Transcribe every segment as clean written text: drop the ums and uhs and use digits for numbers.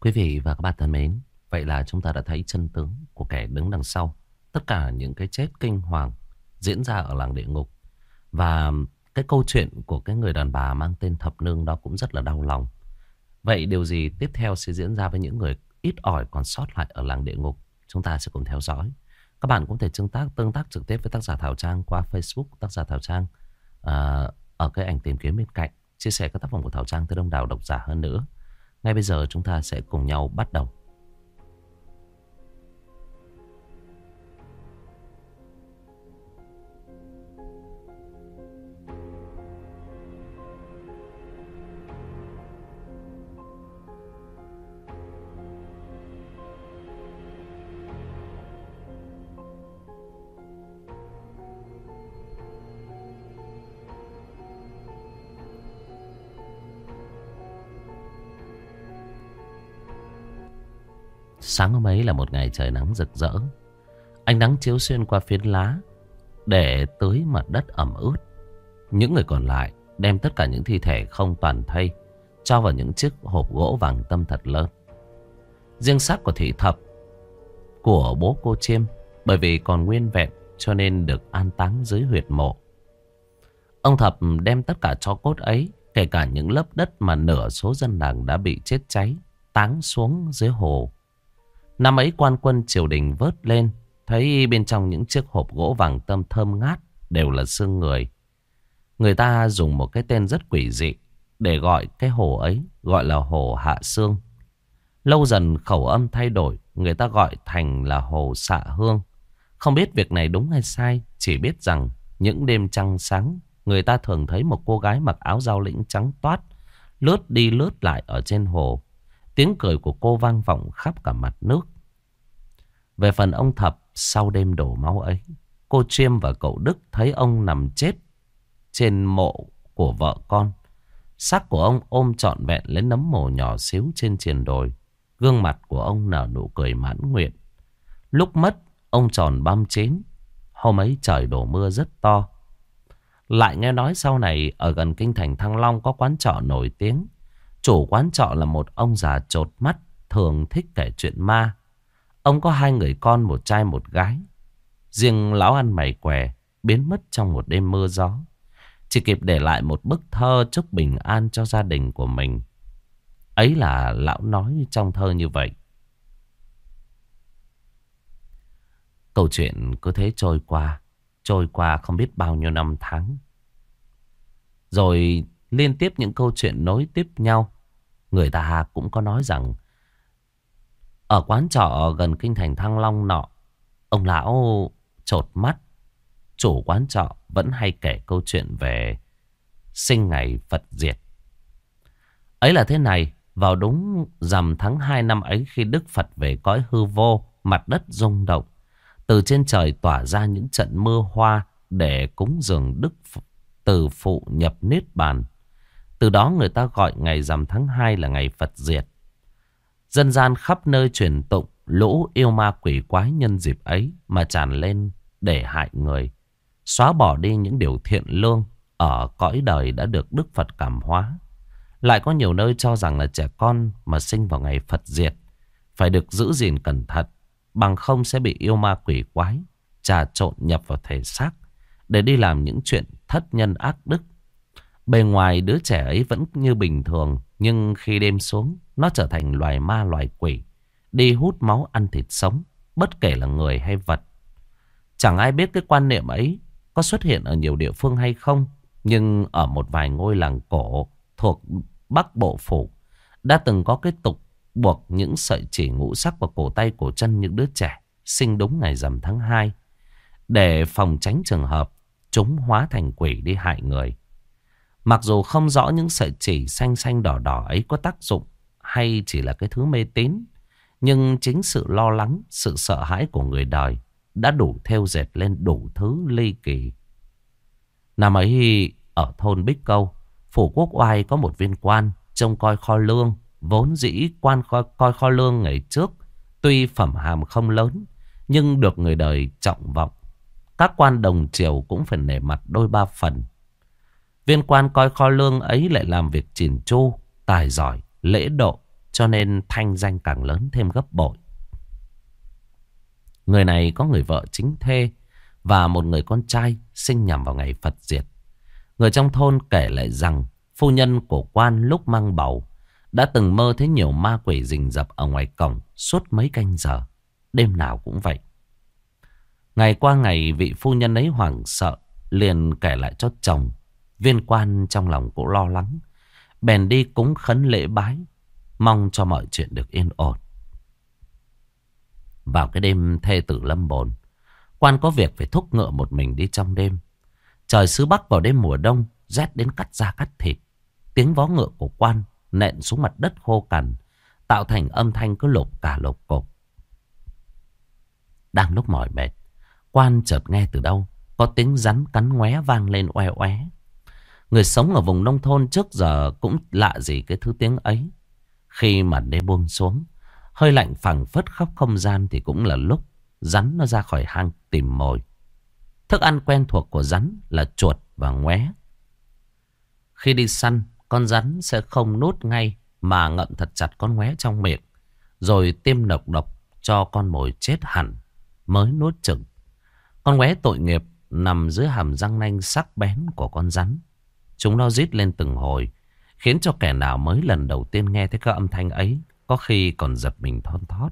Quý vị và các bạn thân mến, vậy là chúng ta đã thấy chân tướng của kẻ đứng đằng sau tất cả những cái chết kinh hoàng diễn ra ở làng địa ngục. Và cái câu chuyện của cái người đàn bà mang tên Thập Nương đó cũng rất là đau lòng. Vậy điều gì tiếp theo sẽ diễn ra với những người ít ỏi còn sót lại ở làng địa ngục? Chúng ta sẽ cùng theo dõi. Các bạn cũng thể tương tác trực tiếp với tác giả Thảo Trang qua Facebook tác giả Thảo Trang, ở cái ảnh tìm kiếm bên cạnh, chia sẻ các tác phẩm của Thảo Trang tới đông đảo độc giả hơn nữa. Ngay bây giờ chúng ta sẽ cùng nhau bắt đầu. Sáng hôm ấy là một ngày trời nắng rực rỡ. Ánh nắng chiếu xuyên qua phiến lá để tưới mặt đất ẩm ướt. Những người còn lại đem tất cả những thi thể không toàn thây cho vào những chiếc hộp gỗ vàng tâm thật lớn. Riêng xác của thị Thập, của bố cô Chiêm, bởi vì còn nguyên vẹn cho nên được an táng dưới huyệt mộ. Ông Thập đem tất cả tro cốt ấy, kể cả những lớp đất mà nửa số dân làng đã bị chết cháy, táng xuống dưới hồ. Năm ấy quan quân triều đình vớt lên, thấy bên trong những chiếc hộp gỗ vàng tâm thơm ngát đều là xương người. Người ta dùng một cái tên rất quỷ dị để gọi cái hồ ấy, gọi là hồ Hạ Xương. Lâu dần khẩu âm thay đổi, người ta gọi thành là hồ Xạ Hương. Không biết việc này đúng hay sai, chỉ biết rằng những đêm trăng sáng, người ta thường thấy một cô gái mặc áo dao lĩnh trắng toát lướt đi lướt lại ở trên hồ. Tiếng cười của cô vang vọng khắp cả mặt nước. Về phần ông Thập, sau đêm đổ máu ấy, cô Chiêm và cậu Đức thấy ông nằm chết trên mộ của vợ con. Xác của ông ôm trọn vẹn lấy nấm mồ nhỏ xíu trên triền đồi. Gương mặt của ông nở nụ cười mãn nguyện. Lúc mất, ông tròn 39. Hôm ấy trời đổ mưa rất to. Lại nghe nói sau này ở gần kinh thành Thăng Long có quán trọ nổi tiếng. Chủ quán trọ là một ông già chột mắt, thường thích kể chuyện ma. Ông có 2 người con, một trai một gái. Riêng lão ăn mày què biến mất trong một đêm mưa gió, chỉ kịp để lại một bức thơ chúc bình an cho gia đình của mình. Ấy là lão nói trong thơ như vậy. Câu chuyện cứ thế trôi qua không biết bao nhiêu năm tháng. Rồi liên tiếp những câu chuyện nối tiếp nhau. Người ta cũng có nói rằng ở quán trọ gần kinh thành Thăng Long nọ, ông lão chột mắt, chủ quán trọ vẫn hay kể câu chuyện về sinh ngày Phật diệt. Ấy là thế này, vào đúng rằm tháng 2 năm ấy, khi Đức Phật về cõi hư vô, mặt đất rung động, từ trên trời tỏa ra những trận mưa hoa để cúng dường Đức Từ Phụ nhập Niết Bàn. Từ đó người ta gọi ngày rằm tháng 2 là ngày Phật diệt. Dân gian khắp nơi truyền tụng lũ yêu ma quỷ quái nhân dịp ấy mà tràn lên để hại người, xóa bỏ đi những điều thiện lương ở cõi đời đã được Đức Phật cảm hóa. Lại có nhiều nơi cho rằng là trẻ con mà sinh vào ngày Phật diệt phải được giữ gìn cẩn thận, bằng không sẽ bị yêu ma quỷ quái trà trộn nhập vào thể xác để đi làm những chuyện thất nhân ác đức. Bề ngoài đứa trẻ ấy vẫn như bình thường, nhưng khi đêm xuống, nó trở thành loài ma loài quỷ, đi hút máu ăn thịt sống, bất kể là người hay vật. Chẳng ai biết cái quan niệm ấy có xuất hiện ở nhiều địa phương hay không, nhưng ở một vài ngôi làng cổ thuộc Bắc Bộ Phủ đã từng có cái tục buộc những sợi chỉ ngũ sắc vào cổ tay cổ chân những đứa trẻ sinh đúng ngày rằm tháng 2 để phòng tránh trường hợp chúng hóa thành quỷ đi hại người. Mặc dù không rõ những sợi chỉ xanh xanh đỏ đỏ ấy có tác dụng hay chỉ là cái thứ mê tín, nhưng chính sự lo lắng, sự sợ hãi của người đời đã đủ thêu dệt lên đủ thứ ly kỳ. Năm ấy ở thôn Bích Câu, Phủ Quốc Oai có một viên quan trông coi kho lương. Vốn dĩ quan coi kho lương ngày trước tuy phẩm hàm không lớn, nhưng được người đời trọng vọng. Các quan đồng triều cũng phải nể mặt đôi ba phần. Viên quan coi kho lương ấy lại làm việc chỉn chu, tài giỏi, lễ độ, cho nên thanh danh càng lớn thêm gấp bội. Người này có người vợ chính thê và một người con trai sinh nhằm vào ngày Phật diệt. Người trong thôn kể lại rằng phu nhân của quan lúc mang bầu đã từng mơ thấy nhiều ma quỷ rình rập ở ngoài cổng suốt mấy canh giờ. Đêm nào cũng vậy. Ngày qua ngày vị phu nhân ấy hoảng sợ, liền kể lại cho chồng. Viên quan trong lòng cũng lo lắng, bèn đi cúng khấn lễ bái, mong cho mọi chuyện được yên ổn. Vào cái đêm thê tử lâm bồn, quan có việc phải thúc ngựa một mình đi trong đêm. Trời xứ Bắc vào đêm mùa đông, rét đến cắt da cắt thịt. Tiếng vó ngựa của quan nện xuống mặt đất khô cằn, tạo thành âm thanh cứ lộp cả lộp cộp. Đang lúc mỏi mệt, quan chợt nghe từ đâu có tiếng rắn cắn ngoé vang lên oe oé. Người sống ở vùng nông thôn trước giờ cũng lạ gì cái thứ tiếng ấy. Khi màn đêm buông xuống, hơi lạnh phảng phất khắp không gian thì cũng là lúc rắn nó ra khỏi hang tìm mồi. Thức ăn quen thuộc của rắn là chuột và ngoé. Khi đi săn, con rắn sẽ không nuốt ngay mà ngậm thật chặt con ngoé trong miệng, rồi tiêm độc cho con mồi chết hẳn mới nuốt chửng. Con ngoé tội nghiệp nằm dưới hàm răng nanh sắc bén của con rắn. Chúng nó rít lên từng hồi, khiến cho kẻ nào mới lần đầu tiên nghe thấy các âm thanh ấy có khi còn giật mình thon thót.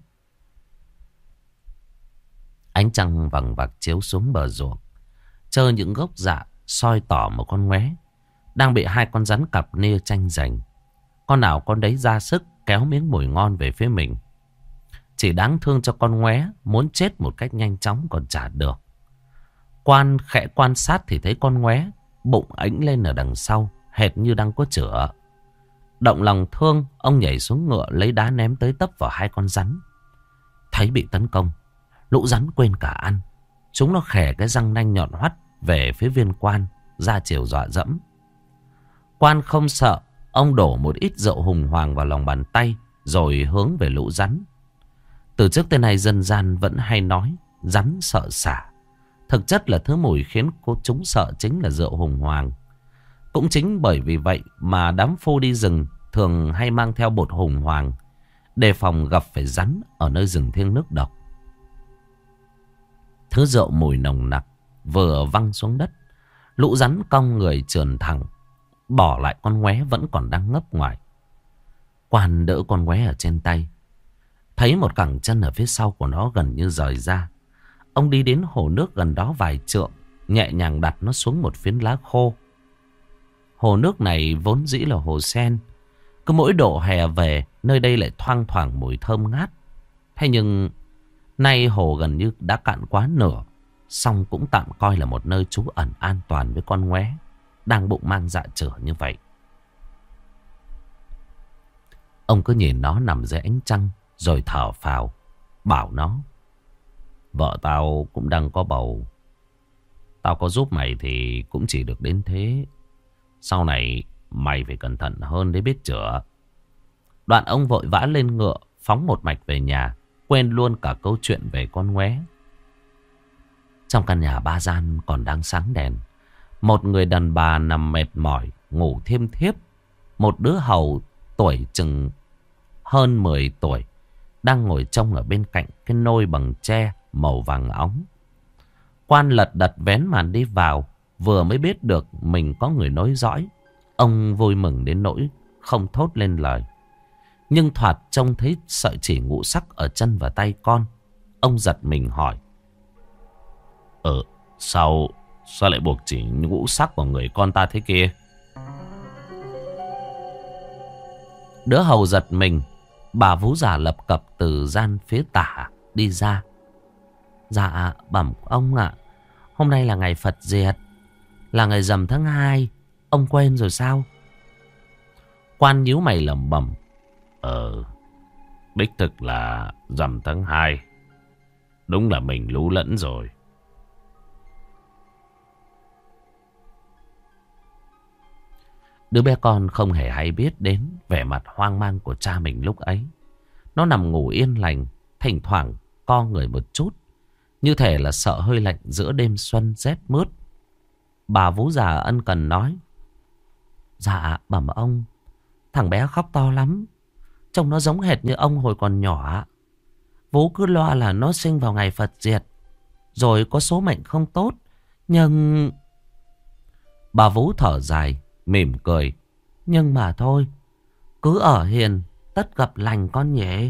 Ánh trăng vằng vặc chiếu xuống bờ ruộng, trơ những gốc dạ soi tỏ một con ngoé đang bị hai con rắn cặp nia tranh giành. Con nào con đấy ra sức kéo miếng mồi ngon về phía mình. Chỉ đáng thương cho con ngoé muốn chết một cách nhanh chóng còn chả được. Quan khẽ quan sát thì thấy con ngoé bụng ánh lên ở đằng sau, hệt như đang có chữa. Động lòng thương, ông nhảy xuống ngựa lấy đá ném tới tấp vào hai con rắn. Thấy bị tấn công, lũ rắn quên cả ăn. Chúng nó khè cái răng nanh nhọn hoắt về phía viên quan, ra chiều dọa dẫm. Quan không sợ, ông đổ một ít rượu hùng hoàng vào lòng bàn tay, rồi hướng về lũ rắn. Từ trước tới nay dân gian vẫn hay nói rắn sợ sả. Thực chất là thứ mùi khiến chúng sợ chính là rượu hùng hoàng. Cũng chính bởi vì vậy mà đám phu đi rừng thường hay mang theo bột hùng hoàng, đề phòng gặp phải rắn ở nơi rừng thiêng nước độc. Thứ rượu mùi nồng nặc vừa văng xuống đất, lũ rắn cong người trườn thẳng, bỏ lại con ngoé vẫn còn đang ngấp ngoài. Quan đỡ con ngoé ở trên tay, thấy một cẳng chân ở phía sau của nó gần như rời ra. Ông đi đến hồ nước gần đó vài trượng, nhẹ nhàng đặt nó xuống một phiến lá khô. Hồ nước này vốn dĩ là hồ sen, cứ mỗi độ hè về nơi đây lại thoang thoảng mùi thơm ngát. Thế nhưng nay hồ gần như đã cạn quá nửa, song cũng tạm coi là một nơi trú ẩn an toàn với con ngoé đang bụng mang dạ chửa như vậy. Ông cứ nhìn nó nằm dưới ánh trăng rồi thở phào, bảo nó: vợ tao cũng đang có bầu. Tao có giúp mày thì cũng chỉ được đến thế. Sau này mày phải cẩn thận hơn để biết chữa. Đoạn ông vội vã lên ngựa, phóng một mạch về nhà, quên luôn cả câu chuyện về con ngoé. Trong căn nhà ba gian còn đang sáng đèn. Một người đàn bà nằm mệt mỏi, ngủ thiêm thiếp. Một đứa hầu tuổi chừng hơn 10 tuổi đang ngồi trông ở bên cạnh cái nôi bằng tre màu vàng óng. Quan lật đật vén màn đi vào, vừa mới biết được mình có người nối dõi. Ông vui mừng đến nỗi không thốt lên lời. Nhưng thoạt trông thấy sợi chỉ ngũ sắc ở chân và tay con. Ông giật mình hỏi: Sao lại buộc chỉ ngũ sắc vào người con ta thế kia? Đứa hầu giật mình. Bà vú già lập cập từ gian phía tả đi ra. Dạ bẩm ông ạ, hôm nay là ngày Phật diệt, là ngày rằm tháng 2. Ông quên rồi sao? Quan nhíu mày lẩm bẩm: Đích thực là rằm tháng 2. Đúng là mình lú lẫn rồi. Đứa bé con không hề hay biết đến vẻ mặt hoang mang của cha mình lúc ấy. Nó nằm ngủ yên lành, thỉnh thoảng co người một chút, như thể là sợ hơi lạnh giữa đêm xuân rét mướt. Bà vú già ân cần nói: Dạ bẩm ông, thằng bé khóc to lắm. Trông nó giống hệt như ông hồi còn nhỏ. Vũ cứ lo là nó sinh vào ngày Phật diệt, rồi có số mệnh không tốt. Nhưng... Bà Vũ thở dài, mỉm cười. Nhưng mà thôi, cứ ở hiền, tất gặp lành con nhỉ.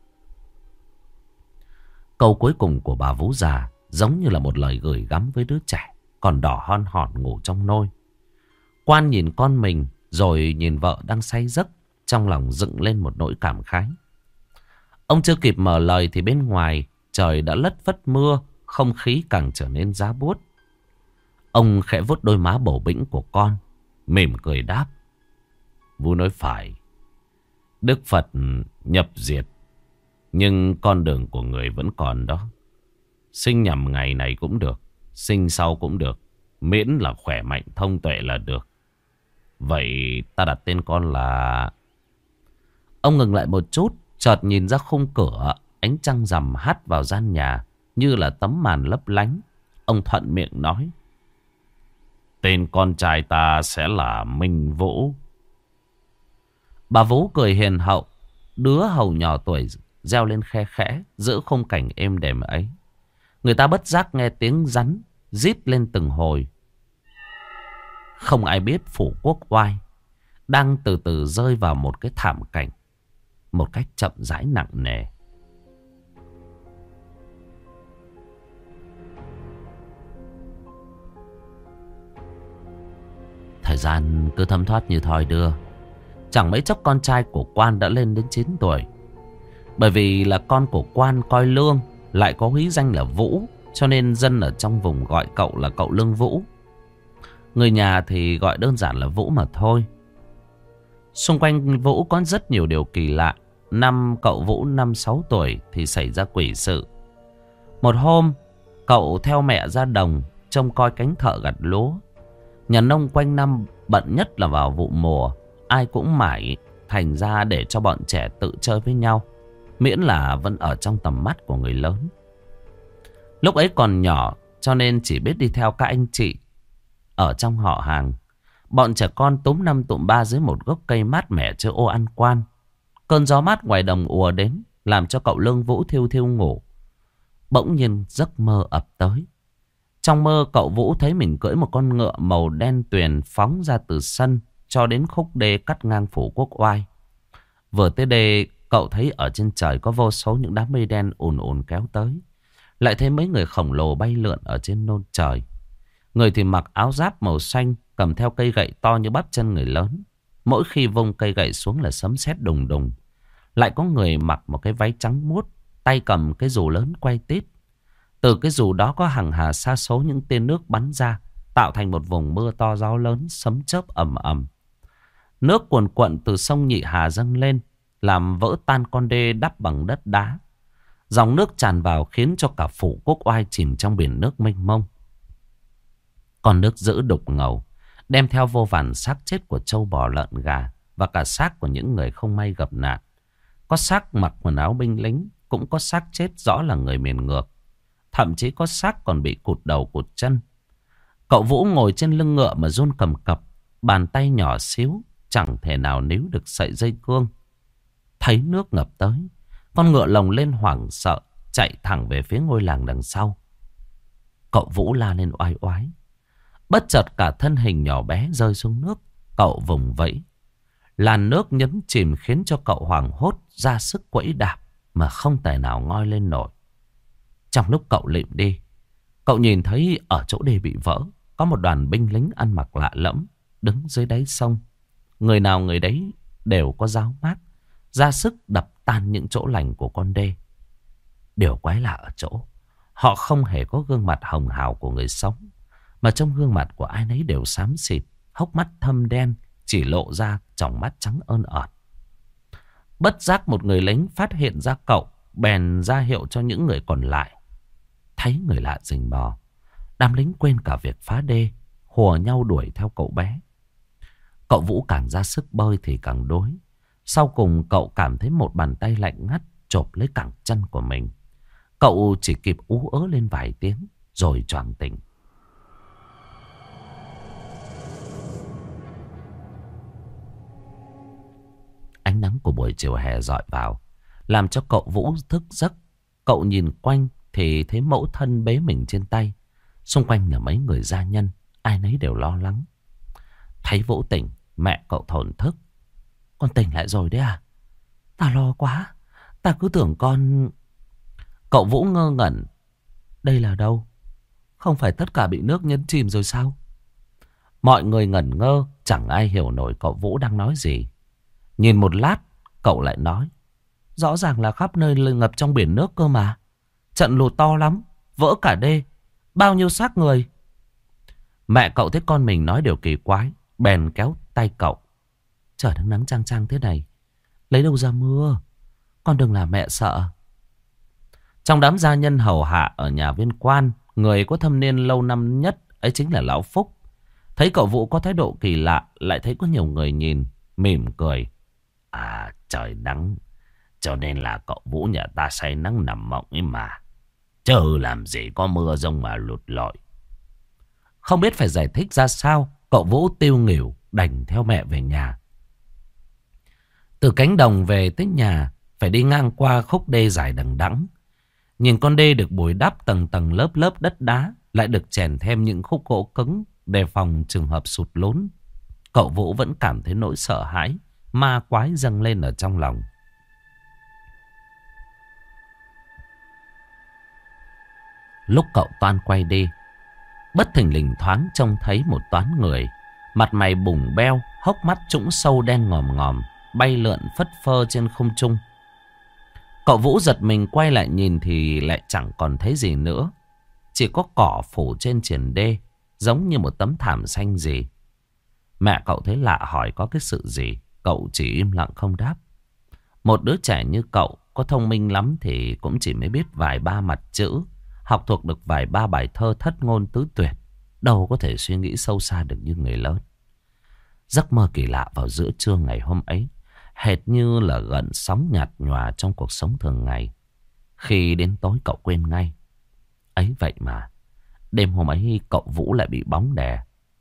Câu cuối cùng của bà Vũ già giống như là một lời gửi gắm với đứa trẻ còn đỏ hon hòn ngủ trong nôi. Quan nhìn con mình rồi nhìn vợ đang say giấc, trong lòng dựng lên một nỗi cảm khái. Ông chưa kịp mở lời thì bên ngoài trời đã lất phất mưa, không khí càng trở nên giá buốt. Ông khẽ vuốt đôi má bầu bĩnh của con, mỉm cười đáp. Vũ nói phải. Đức Phật nhập diệt, nhưng con đường của người vẫn còn đó. Sinh nhầm ngày này cũng được, sinh sau cũng được, miễn là khỏe mạnh thông tuệ là được. Vậy ta đặt tên con là... Ông ngừng lại một chút, chợt nhìn ra khung cửa, ánh trăng rằm hắt vào gian nhà như là tấm màn lấp lánh. Ông thuận miệng nói. Tên con trai ta sẽ là Minh Vũ. Bà Vũ cười hiền hậu, đứa hầu nhỏ tuổi reo lên khe khẽ giữa khung cảnh êm đềm ấy. Người ta bất giác nghe tiếng rắn rít lên từng hồi. Không ai biết phủ quốc oai đang từ từ rơi vào một cái thảm cảnh, một cách chậm rãi nặng nề. Thời gian cứ thấm thoát như thoi đưa. Chẳng mấy chốc con trai của quan đã lên đến 9 tuổi. Bởi vì là con của quan coi Lương, lại có húy danh là Vũ, cho nên dân ở trong vùng gọi cậu là cậu Lương Vũ. Người nhà thì gọi đơn giản là Vũ mà thôi. Xung quanh Vũ có rất nhiều điều kỳ lạ. Năm cậu Vũ 5-6 tuổi thì xảy ra quỷ sự. Một hôm, cậu theo mẹ ra đồng trông coi cánh thợ gặt lúa. Nhà nông quanh năm bận nhất là vào vụ mùa, ai cũng mải, thành ra để cho bọn trẻ tự chơi với nhau, miễn là vẫn ở trong tầm mắt của người lớn. Lúc ấy còn nhỏ cho nên chỉ biết đi theo các anh chị ở trong họ hàng. Bọn trẻ con túm năm tụm ba dưới một gốc cây mát mẻ chưa ô ăn quan. Cơn gió mát ngoài đồng ùa đến làm cho cậu Lương Vũ thiêu thiêu ngủ. Bỗng nhiên giấc mơ ập tới. Trong mơ cậu Vũ thấy mình cưỡi một con ngựa màu đen tuyền phóng ra từ sân cho đến khúc đê cắt ngang phủ quốc oai. Vừa tới đê, cậu thấy ở trên trời có vô số những đám mây đen ùn ùn kéo tới. Lại thấy mấy người khổng lồ bay lượn ở trên nôn trời. Người thì mặc áo giáp màu xanh, cầm theo cây gậy to như bắp chân người lớn. Mỗi khi vung cây gậy xuống là sấm sét đùng đùng. Lại có người mặc một cái váy trắng muốt, tay cầm cái dù lớn quay tít. Từ cái dù đó có hàng hà sa số những tia nước bắn ra, tạo thành một vùng mưa to gió lớn, sấm chớp ầm ầm. Nước cuồn cuộn từ sông Nhị Hà dâng lên, làm vỡ tan con đê đắp bằng đất đá. Dòng nước tràn vào khiến cho cả phủ quốc oai chìm trong biển nước mênh mông. Con nước dữ đục ngầu, đem theo vô vàn xác chết của trâu bò lợn gà và cả xác của những người không may gặp nạn. Có xác mặc quần áo binh lính, cũng có xác chết rõ là người miền ngược. Thậm chí có xác còn bị cụt đầu cụt chân. Cậu Vũ ngồi trên lưng ngựa mà run cầm cập, bàn tay nhỏ xíu chẳng thể nào níu được sợi dây cương. Thấy nước ngập tới, con ngựa lồng lên hoảng sợ, chạy thẳng về phía ngôi làng đằng sau. Cậu Vũ la lên oai oái. Bất chợt cả thân hình nhỏ bé rơi xuống nước. Cậu vùng vẫy. Làn nước nhấn chìm khiến cho cậu hoảng hốt, ra sức quẫy đạp mà không thể nào ngoi lên nổi. Trong lúc cậu lịm đi, cậu nhìn thấy ở chỗ đê bị vỡ có một đoàn binh lính ăn mặc lạ lẫm đứng dưới đáy sông. Người nào người đấy đều có giáo mát, ra sức đập tan những chỗ lành của con đê. Điều quái lạ ở chỗ họ không hề có gương mặt hồng hào của người sống, mà trong gương mặt của ai nấy đều xám xịt, hốc mắt thâm đen, chỉ lộ ra tròng mắt trắng ơn ợt. Bất giác một người lính phát hiện ra cậu, bèn ra hiệu cho những người còn lại. Thấy người lạ rình mò, đám lính quên cả việc phá đê, hùa nhau đuổi theo cậu bé. Cậu Vũ càng ra sức bơi thì càng đuối. Sau cùng cậu cảm thấy một bàn tay lạnh ngắt chộp lấy cẳng chân của mình. Cậu chỉ kịp ú ớ lên vài tiếng rồi choàng tỉnh. nắng của buổi chiều hè rọi vào, làm cho cậu Vũ thức giấc. Cậu nhìn quanh thì thấy mẫu thân bế mình trên tay. Xung quanh là mấy người gia nhân, ai nấy đều lo lắng. Thấy Vũ tỉnh, mẹ cậu thổn thức. Con tỉnh lại rồi đấy à? Ta lo quá, ta cứ tưởng con... Cậu Vũ ngơ ngẩn. Đây là đâu? Không phải tất cả bị nước nhấn chìm rồi sao? Mọi người ngẩn ngơ, chẳng ai hiểu nổi cậu Vũ đang nói gì. Nhìn một lát, cậu lại nói. Rõ ràng là khắp nơi ngập trong biển nước cơ mà. Trận lụt to lắm, vỡ cả đê, bao nhiêu xác người. Mẹ cậu thấy con mình nói điều kỳ quái, bèn kéo tay cậu. Trời đang nắng chang chang thế này, lấy đâu ra mưa? Con đừng làm mẹ sợ. Trong đám gia nhân hầu hạ ở nhà viên quan, người có thâm niên lâu năm nhất ấy chính là Lão Phúc. Thấy cậu Vũ có thái độ kỳ lạ, lại thấy có nhiều người nhìn, mỉm cười. À, trời nắng, cho nên là cậu Vũ nhà ta say nắng nằm mộng ấy mà. Chứ làm gì có mưa rông mà lụt lội. Không biết phải giải thích ra sao, cậu Vũ tiêu nghỉu đành theo mẹ về nhà. Từ cánh đồng về tới nhà, phải đi ngang qua khúc đê dài đằng đẵng. Nhìn con đê được bồi đắp tầng tầng lớp lớp đất đá, lại được chèn thêm những khúc gỗ cứng đề phòng trường hợp sụt lún. Cậu Vũ vẫn cảm thấy nỗi sợ hãi, ma quái dâng lên ở trong lòng. Lúc cậu toan quay đi, bất thình lình thoáng trông thấy một toán người, mặt mày bùng beo, hốc mắt trũng sâu đen ngòm ngòm, bay lượn phất phơ trên không trung. Cậu Vũ giật mình quay lại nhìn thì lại chẳng còn thấy gì nữa. Chỉ có cỏ phủ trên triền đê, giống như một tấm thảm xanh gì. Mẹ cậu thấy lạ hỏi có cái sự gì, cậu chỉ im lặng không đáp. Một đứa trẻ như cậu, có thông minh lắm thì cũng chỉ mới biết vài ba mặt chữ, học thuộc được vài ba bài thơ thất ngôn tứ tuyệt, đâu có thể suy nghĩ sâu xa được như người lớn. Giấc mơ kỳ lạ vào giữa trưa ngày hôm ấy, hệt như là gợn sóng nhạt nhòa trong cuộc sống thường ngày. Khi đến tối cậu quên ngay. Ấy vậy mà, đêm hôm ấy cậu Vũ lại bị bóng đè.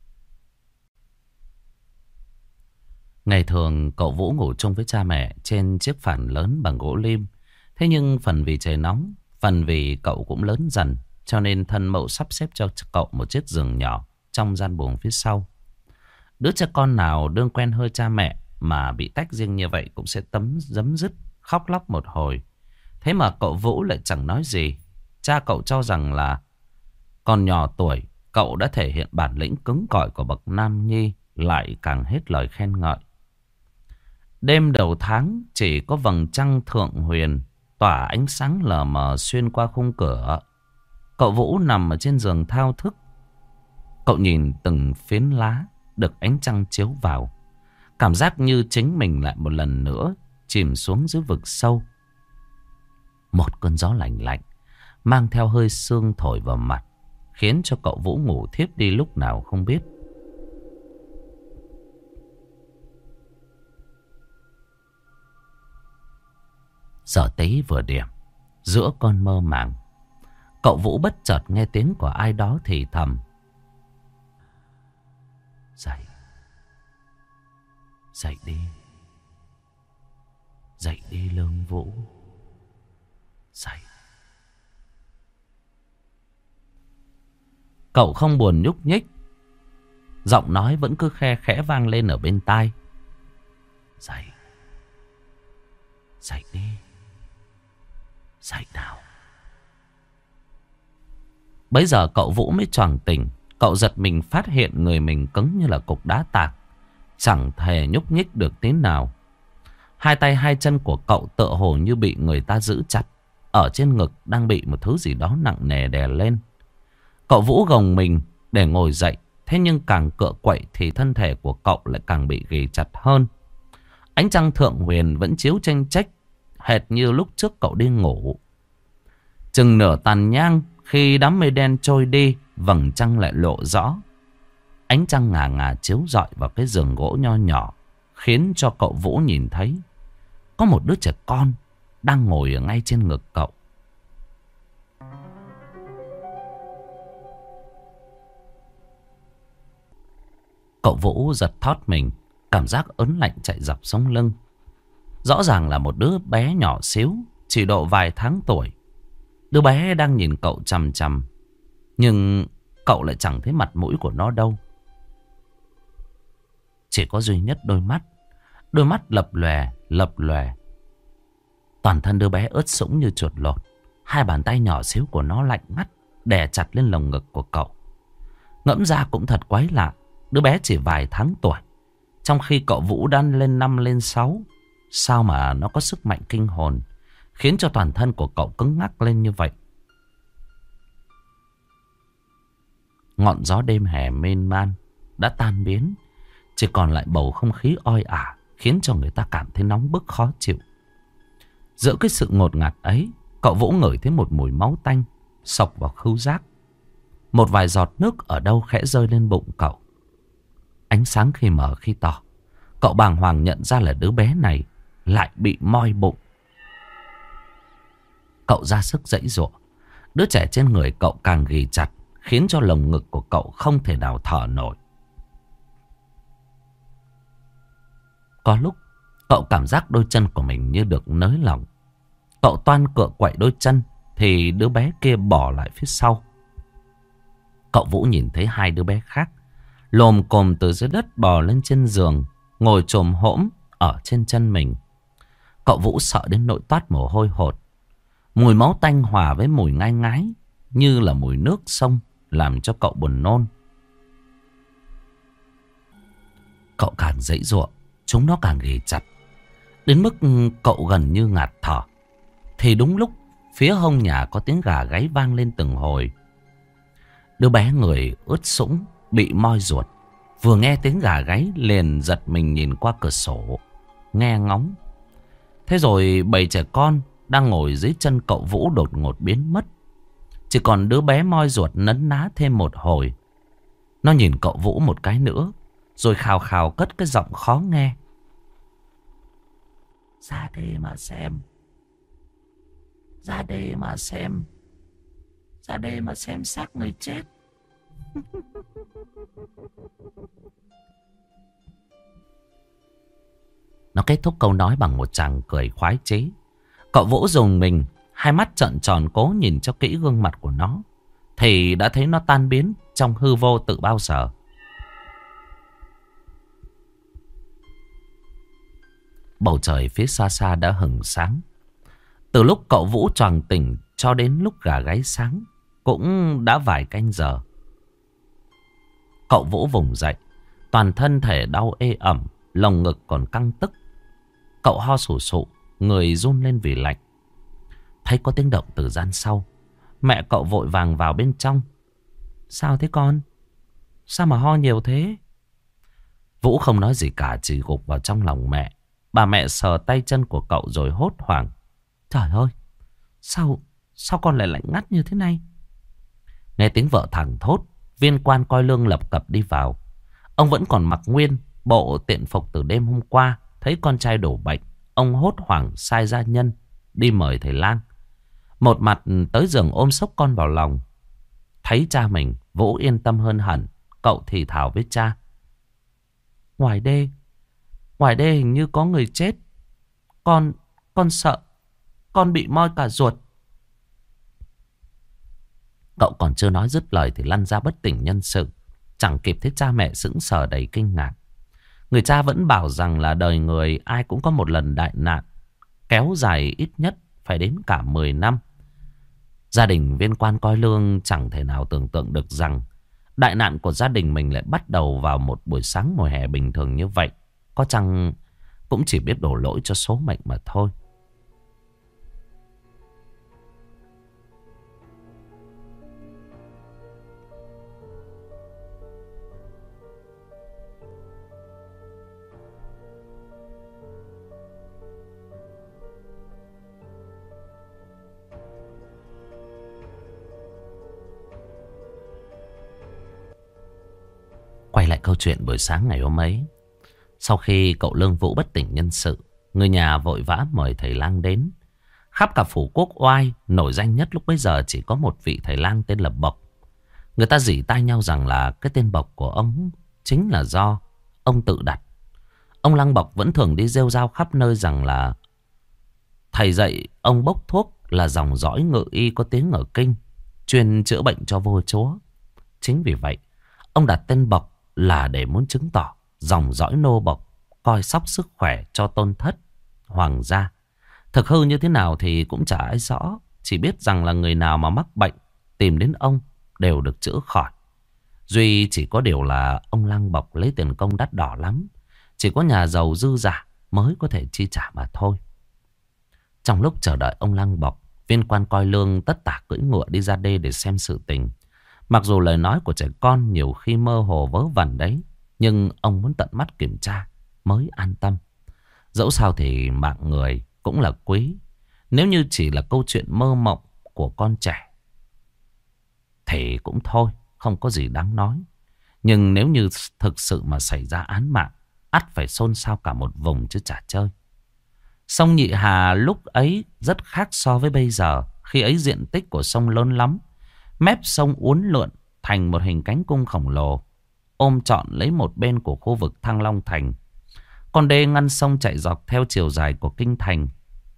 Ngày thường cậu Vũ ngủ chung với cha mẹ trên chiếc phản lớn bằng gỗ lim. Thế nhưng phần vì trời nóng, phần vì cậu cũng lớn dần, cho nên thân mẫu sắp xếp cho cậu một chiếc giường nhỏ trong gian buồng phía sau. Đứa trẻ con nào đương quen hơi cha mẹ mà bị tách riêng như vậy cũng sẽ giấm dứt, khóc lóc một hồi. Thế mà cậu Vũ lại chẳng nói gì. Cha cậu cho rằng là còn nhỏ tuổi, cậu đã thể hiện bản lĩnh cứng cỏi của bậc nam nhi, lại càng hết lời khen ngợi. Đêm đầu tháng chỉ có vầng trăng thượng huyền tỏa ánh sáng lờ mờ xuyên qua khung cửa. Cậu Vũ nằm ở trên giường thao thức. Cậu nhìn từng phiến lá được ánh trăng chiếu vào, cảm giác như chính mình lại một lần nữa chìm xuống dưới vực sâu. Một cơn gió lạnh lạnh mang theo hơi sương thổi vào mặt, khiến cho cậu Vũ ngủ thiếp đi lúc nào không biết. Giờ tí vừa điểm, giữa cơn mơ màng, cậu Vũ bất chợt nghe tiếng của ai đó thì thầm. Dậy, dậy đi, dậy đi Lương Vũ, dậy. Cậu không buồn nhúc nhích, giọng nói vẫn cứ khe khẽ vang lên ở bên tai. Dậy, dậy đi, dậy nào. Bấy giờ cậu Vũ mới choàng tỉnh. Cậu giật mình phát hiện người mình cứng như là cục đá tạc, chẳng thể nhúc nhích được tí nào. Hai tay hai chân của cậu tựa hồ như bị người ta giữ chặt. Ở trên ngực đang bị một thứ gì đó nặng nề đè lên. Cậu Vũ gồng mình để ngồi dậy. Thế nhưng càng cựa quậy thì thân thể của cậu lại càng bị ghì chặt hơn. Ánh trăng thượng huyền vẫn chiếu chênh chếch, hệt như lúc trước cậu đi ngủ. Chừng nửa tàn nhang, khi đám mây đen trôi đi, vầng trăng lại lộ rõ. Ánh trăng ngà ngà chiếu rọi vào cái giường gỗ nho nhỏ, khiến cho cậu Vũ nhìn thấy có một đứa trẻ con đang ngồi ở ngay trên ngực cậu. Cậu Vũ giật thót mình, cảm giác ớn lạnh chạy dọc sống lưng. Rõ ràng là một đứa bé nhỏ xíu, chỉ độ vài tháng tuổi. Đứa bé đang nhìn cậu chằm chằm, nhưng cậu lại chẳng thấy mặt mũi của nó đâu. Chỉ có duy nhất đôi mắt. Đôi mắt lập lòe, lập lòe. Toàn thân đứa bé ướt sũng như chuột lột. Hai bàn tay nhỏ xíu của nó lạnh ngắt, đè chặt lên lồng ngực của cậu. Ngẫm ra cũng thật quái lạ. Đứa bé chỉ vài tháng tuổi, trong khi cậu Vũ đã lên 5 lên 6. Sao mà nó có sức mạnh kinh hồn, khiến cho toàn thân của cậu cứng ngắc lên như vậy. Ngọn gió đêm hè mênh man đã tan biến, chỉ còn lại bầu không khí oi ả, khiến cho người ta cảm thấy nóng bức khó chịu. Giữa cái sự ngột ngạt ấy, cậu Vũ ngửi thấy một mùi máu tanh xộc vào khứu giác. Một vài giọt nước ở đâu khẽ rơi lên bụng cậu. Ánh sáng khi mờ khi tỏ, cậu bàng hoàng nhận ra là đứa bé này lại bị moi bụng. Cậu ra sức giãy giụa. Đứa trẻ trên người cậu càng ghì chặt, khiến cho lồng ngực của cậu không thể nào thở nổi. Có lúc cậu cảm giác đôi chân của mình như được nới lỏng. Cậu toan cựa quậy đôi chân thì đứa bé kia bỏ lại phía sau. Cậu Vũ nhìn thấy hai đứa bé khác lồm cồm từ dưới đất bò lên trên giường, ngồi chồm hỗm ở trên chân mình. Cậu Vũ sợ đến nỗi toát mồ hôi hột. Mùi máu tanh hòa với mùi ngai ngái như là mùi nước sông, làm cho cậu buồn nôn. Cậu càng giãy giụa, chúng nó càng ghì chặt, đến mức cậu gần như ngạt thở. Thì đúng lúc phía hông nhà có tiếng gà gáy vang lên từng hồi. Đứa bé người ướt sũng bị moi ruột, vừa nghe tiếng gà gáy liền giật mình nhìn qua cửa sổ nghe ngóng. Thế rồi bầy trẻ con đang ngồi dưới chân cậu Vũ đột ngột biến mất. Chỉ còn đứa bé moi ruột nấn ná thêm một hồi. Nó nhìn cậu Vũ một cái nữa, rồi khào khào cất cái giọng khó nghe: "Ra đây mà xem. Ra đây mà xem. Ra đây mà xem xác người chết." Nó kết thúc câu nói bằng một tràng cười khoái chí. Cậu Vũ dùng mình, hai mắt trợn tròn cố nhìn cho kỹ gương mặt của nó, thì đã thấy nó tan biến trong hư vô từ bao giờ. Bầu trời phía xa xa đã hửng sáng. Từ lúc cậu Vũ choàng tỉnh cho đến lúc gà gáy sáng cũng đã vài canh giờ. Cậu Vũ vùng dậy, toàn thân thể đau ê ẩm, lồng ngực còn căng tức. Cậu ho sù sụ, người run lên vì lạnh. Thấy có tiếng động từ gian sau, mẹ cậu vội vàng vào bên trong. "Sao thế con? Sao mà ho nhiều thế?" Vũ không nói gì cả, chỉ gục vào trong lòng mẹ. Bà mẹ sờ tay chân của cậu rồi hốt hoảng: "Trời ơi, sao con lại lạnh ngắt như thế này?" Nghe tiếng vợ thẳng thốt, viên quan coi lương lập cập đi vào. Ông vẫn còn mặc nguyên bộ tiện phục từ đêm hôm qua. Thấy con trai đổ bệnh, ông hốt hoảng sai gia nhân đi mời thầy lang. Một mặt tới giường ôm xốc con vào lòng. Thấy cha mình, Vũ yên tâm hơn hẳn. Cậu thì thào với cha: Ngoài đê hình như có người chết. Con sợ, con bị moi cả ruột." Cậu còn chưa nói dứt lời thì lăn ra bất tỉnh nhân sự. Chẳng kịp thấy cha mẹ sững sờ đầy kinh ngạc. Người cha vẫn bảo rằng là đời người ai cũng có một lần đại nạn, kéo dài ít nhất phải đến cả 10 năm. Gia đình viên quan coi lương chẳng thể nào tưởng tượng được rằng đại nạn của gia đình mình lại bắt đầu vào một buổi sáng mùa hè bình thường như vậy. Có chăng cũng chỉ biết đổ lỗi cho số mệnh mà thôi. Quay lại câu chuyện buổi sáng ngày hôm ấy. Sau khi cậu Lương Vũ bất tỉnh nhân sự, người nhà vội vã mời thầy lang đến. Khắp cả phủ quốc oai, nổi danh nhất lúc bấy giờ chỉ có một vị thầy lang tên là Bộc. Người ta rỉ tai nhau rằng là cái tên Bộc của ông chính là do ông tự đặt. Ông Lăng Bộc vẫn thường đi rêu rao khắp nơi rằng là thầy dạy ông bốc thuốc là dòng dõi ngự y có tiếng ở kinh, chuyên chữa bệnh cho vua chúa. Chính vì vậy, ông đặt tên Bộc là để muốn chứng tỏ dòng dõi nô bộc coi sóc sức khỏe cho tôn thất hoàng gia. Thực hư như thế nào thì cũng chả ai rõ, chỉ biết rằng là người nào mà mắc bệnh tìm đến ông đều được chữa khỏi. Duy chỉ có điều là ông Lăng Bộc lấy tiền công đắt đỏ lắm, chỉ có nhà giàu dư giả mới có thể chi trả mà thôi. Trong lúc chờ đợi ông Lăng Bộc, viên quan coi lương tất tả cưỡi ngựa đi ra đê để xem sự tình. Mặc dù lời nói của trẻ con nhiều khi mơ hồ vớ vẩn đấy, nhưng ông muốn tận mắt kiểm tra mới an tâm. Dẫu sao thì mạng người cũng là quý. Nếu như chỉ là câu chuyện mơ mộng của con trẻ thì cũng thôi, không có gì đáng nói. Nhưng nếu như thực sự mà xảy ra án mạng, ắt phải xôn xao cả một vùng chứ chả chơi. Sông Nhị Hà lúc ấy rất khác so với bây giờ. Khi ấy diện tích của sông lớn lắm. Mép sông uốn lượn thành một hình cánh cung khổng lồ, ôm trọn lấy một bên của khu vực Thăng Long Thành. Con đê ngăn sông chạy dọc theo chiều dài của kinh thành,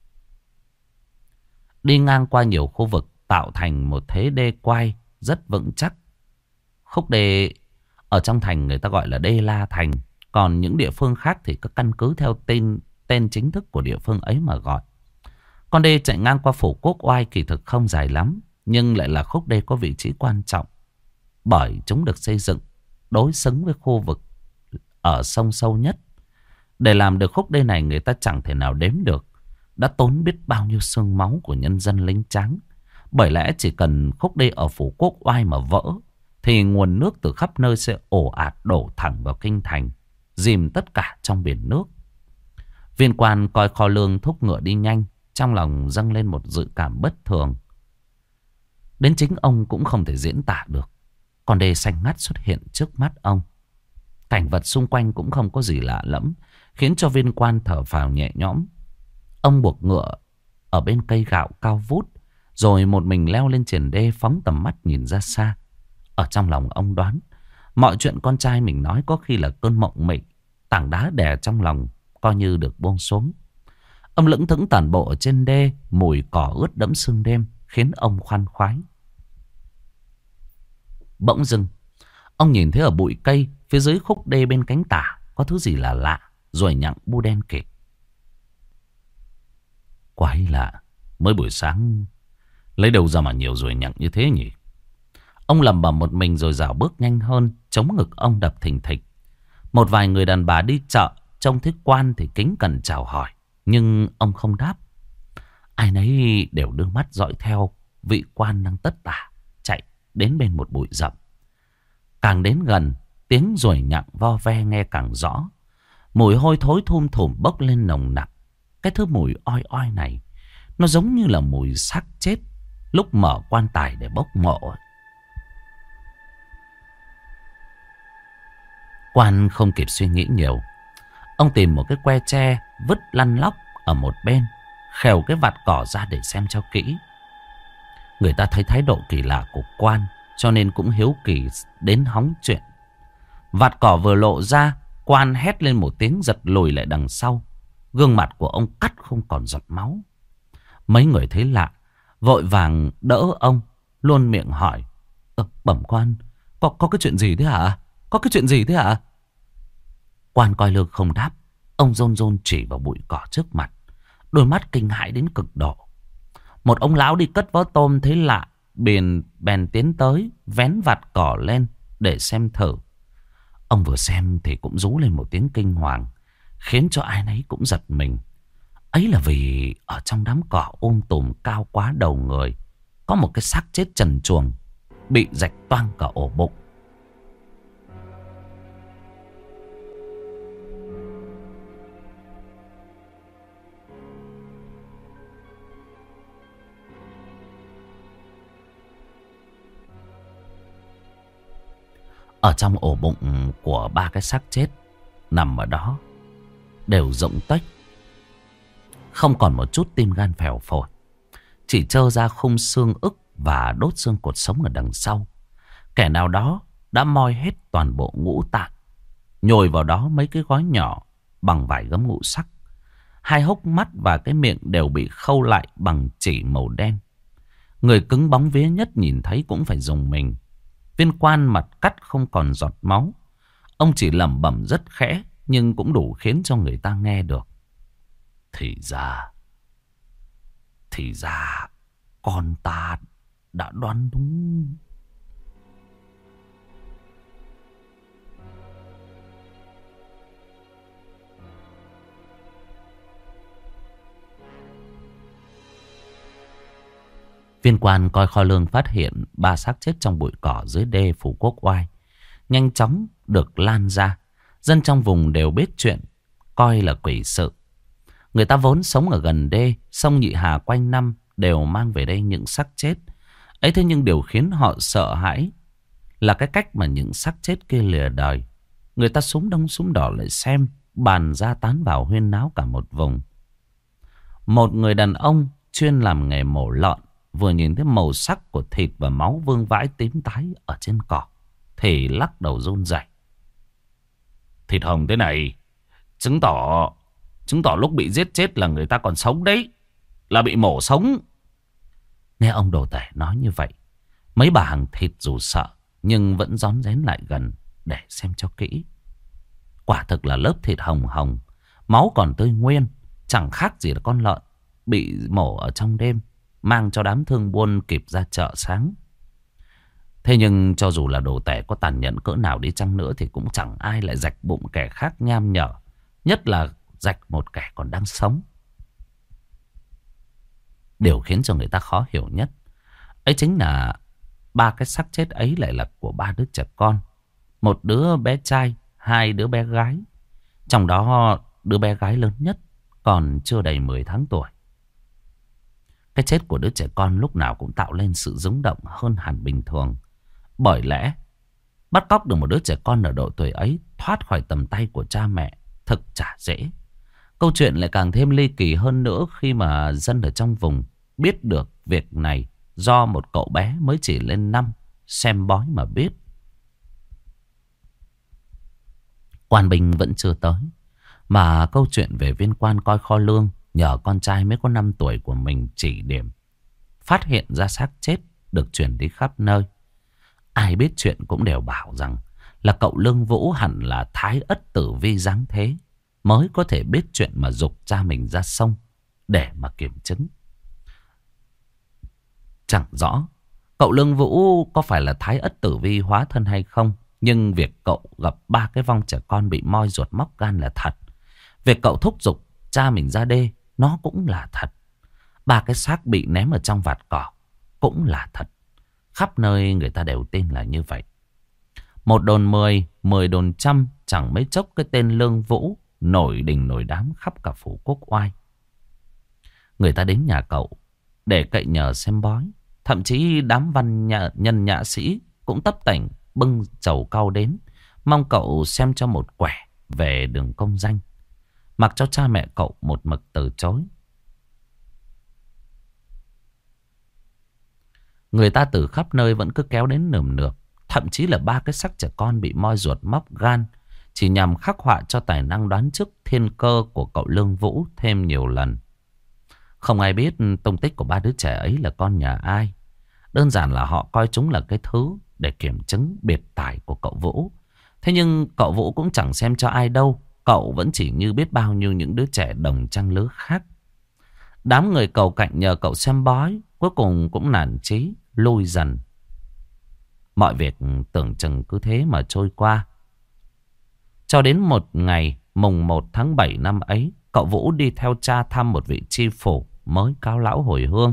đi ngang qua nhiều khu vực tạo thành một thế đê quai rất vững chắc. Khúc đê ở trong thành người ta gọi là đê La Thành, còn những địa phương khác thì có căn cứ theo tên chính thức của địa phương ấy mà gọi. Con đê chạy ngang qua phủ Quốc Oai kỳ thực không dài lắm, nhưng lại là khúc đê có vị trí quan trọng, bởi chúng được xây dựng đối xứng với khu vực ở sông sâu nhất. Để làm được khúc đê này người ta chẳng thể nào đếm được đã tốn biết bao nhiêu xương máu của nhân dân lính trắng. Bởi lẽ chỉ cần khúc đê ở phủ Quốc Oai mà vỡ thì nguồn nước từ khắp nơi sẽ ồ ạt đổ thẳng vào kinh thành, dìm tất cả trong biển nước. Viên quan coi kho lương thúc ngựa đi nhanh, trong lòng dâng lên một dự cảm bất thường. Đến chính ông cũng không thể diễn tả được. Con đê xanh ngắt xuất hiện trước mắt ông. Cảnh vật xung quanh cũng không có gì lạ lẫm, khiến cho viên quan thở phào nhẹ nhõm. Ông buộc ngựa ở bên cây gạo cao vút, rồi một mình leo lên triền đê, phóng tầm mắt nhìn ra xa. Ở trong lòng ông đoán mọi chuyện con trai mình nói có khi là cơn mộng mị, tảng đá đè trong lòng coi như được buông xuống. Ông lững thững tản bộ ở trên đê, mùi cỏ ướt đẫm sương đêm khiến ông khoan khoái. Bỗng dưng ông nhìn thấy ở bụi cây phía dưới khúc đê bên cánh tả có thứ gì là lạ, ruồi nhặng bu đen kịt. Quái lạ, mới buổi sáng lấy đâu ra mà nhiều ruồi nhặng như thế nhỉ? Ông lẩm bẩm một mình rồi dạo bước nhanh hơn, chống ngực ông đập thình thịch. Một vài người đàn bà đi chợ trông thấy quan thì kính cẩn chào hỏi, nhưng ông không đáp. Ai nấy đều đưa mắt dõi theo vị quan đang tất tả chạy đến bên một bụi rậm. Càng đến gần, tiếng ruồi nhặng vo ve nghe càng rõ. Mùi hôi thối thum thủm bốc lên nồng nặc. Cái thứ mùi oi oi này nó giống như là mùi xác chết lúc mở quan tài để bốc mộ. Quan không kịp suy nghĩ nhiều, ông tìm một cái que tre vứt lăn lóc ở một bên, khều cái vạt cỏ ra để xem cho kỹ. Người ta thấy thái độ kỳ lạ của quan, cho nên cũng hiếu kỳ đến hóng chuyện. Vạt cỏ vừa lộ ra, quan hét lên một tiếng giật lùi lại đằng sau. Gương mặt của ông cắt không còn giọt máu. Mấy người thấy lạ, vội vàng đỡ ông, luôn miệng hỏi: Bẩm quan, có cái chuyện gì thế hả? Có cái chuyện gì thế hả? Quan coi lương không đáp. Ông rôn rôn chỉ vào bụi cỏ trước mặt, đôi mắt kinh hãi đến cực độ. Một ông lão đi cất vó tôm thấy lạ, bèn tiến tới, vén vạt cỏ lên để xem thử. Ông vừa xem thì cũng rú lên một tiếng kinh hoàng, khiến cho ai nấy cũng giật mình. Ấy là vì ở trong đám cỏ tùm cao quá đầu người, có một cái xác chết trần truồng, bị rạch toang cả ổ bụng. Ở trong ổ bụng của ba cái xác chết nằm ở đó đều rỗng tuếch, không còn một chút tim gan phèo phổi, chỉ trơ ra khung xương ức và đốt xương cột sống ở đằng sau. Kẻ nào đó đã moi hết toàn bộ ngũ tạng, nhồi vào đó mấy cái gói nhỏ bằng vải gấm ngũ sắc. Hai hốc mắt và cái miệng đều bị khâu lại bằng chỉ màu đen. Người cứng bóng vía nhất nhìn thấy cũng phải rùng mình. Viên quan mặt cắt không còn giọt máu. Ông chỉ lẩm bẩm rất khẽ, nhưng cũng đủ khiến cho người ta nghe được. Thì ra con ta đã đoán đúng. Viên quan coi kho lương phát hiện 3 xác chết trong bụi cỏ dưới đê Phủ Quốc Oai nhanh chóng được lan ra. Dân trong vùng đều biết chuyện, coi là quỷ sự. Người ta vốn sống ở gần đê, sông Nhị Hà quanh năm đều mang về đây những xác chết. Ấy thế nhưng điều khiến họ sợ hãi là cái cách mà những xác chết kia lìa đời. Người ta súm đông súm đỏ lại xem, bàn ra tán vào huyên náo cả một vùng. Một người đàn ông chuyên làm nghề mổ lợn vừa nhìn thấy màu sắc của thịt và máu vương vãi tím tái ở trên cỏ thì lắc đầu run rẩy. Thịt hồng thế này chứng tỏ lúc bị giết chết là người ta còn sống đấy, là bị mổ sống. Nghe ông đồ tể nói như vậy, mấy bà hàng thịt dù sợ nhưng vẫn rón rén lại gần để xem cho kỹ. Quả thực là lớp thịt hồng hồng, máu còn tươi nguyên, chẳng khác gì là con lợn bị mổ ở trong đêm, mang cho đám thương buôn kịp ra chợ sáng. Thế nhưng cho dù là đồ tể có tàn nhẫn cỡ nào đi chăng nữa thì cũng chẳng ai lại rạch bụng kẻ khác nham nhở, nhất là rạch một kẻ còn đang sống. Điều khiến cho người ta khó hiểu nhất ấy chính là 3 cái xác chết ấy lại là của 3 đứa trẻ con. Một đứa bé trai, 2 đứa bé gái. Trong đó đứa bé gái lớn nhất còn chưa đầy 10 tháng tuổi. Cái chết của đứa trẻ con lúc nào cũng tạo lên sự rúng động hơn hẳn bình thường. Bởi lẽ bắt cóc được một đứa trẻ con ở độ tuổi ấy thoát khỏi tầm tay của cha mẹ thực chả dễ. Câu chuyện lại càng thêm ly kỳ hơn nữa khi mà dân ở trong vùng biết được việc này do một cậu bé mới chỉ lên 5 xem bói mà biết. Quan binh vẫn chưa tới, mà câu chuyện về viên quan coi kho lương nhờ con trai mới có 5 tuổi của mình chỉ điểm, phát hiện ra xác chết được truyền đi khắp nơi. Ai biết chuyện cũng đều bảo rằng là cậu Lương Vũ hẳn là Thái Ất Tử Vi giáng thế, mới có thể biết chuyện mà giục cha mình ra sông để mà kiểm chứng. Chẳng rõ cậu Lương Vũ có phải là Thái Ất Tử Vi hóa thân hay không, nhưng việc cậu gặp 3 cái vong trẻ con bị moi ruột móc gan là thật. Việc cậu thúc giục cha mình ra đê nó cũng là thật. 3 cái xác bị ném ở trong vạt cỏ cũng là thật. Khắp nơi người ta đều tin là như vậy. Một đồn 10, 10 đồn trăm, chẳng mấy chốc cái tên Lương Vũ nổi đình nổi đám khắp cả Phủ Quốc Oai. Người ta đến nhà cậu để cậy nhờ xem bói. Thậm chí đám nhân nhạ sĩ cũng tấp tảnh bưng chầu cau đến, mong cậu xem cho một quẻ về đường công danh. Mặc cho cha mẹ cậu một mực từ chối. Người ta từ khắp nơi vẫn cứ kéo đến nườm nượp. Thậm chí là 3 cái xác trẻ con bị moi ruột móc gan, chỉ nhằm khắc họa cho tài năng đoán trước thiên cơ của cậu Lương Vũ thêm nhiều lần. Không ai biết tung tích của 3 đứa trẻ ấy là con nhà ai. Đơn giản là họ coi chúng là cái thứ để kiểm chứng biệt tài của cậu Vũ. Thế nhưng cậu Vũ cũng chẳng xem cho ai đâu. Cậu vẫn chỉ như biết bao nhiêu những đứa trẻ đồng trang lứa khác. Đám người cầu cạnh nhờ cậu xem bói cuối cùng cũng nản chí lui dần. Mọi việc tưởng chừng cứ thế mà trôi qua. Cho đến một ngày mùng 1 tháng 7 năm ấy, cậu Vũ đi theo cha thăm một vị tri phủ mới cáo lão hồi hương.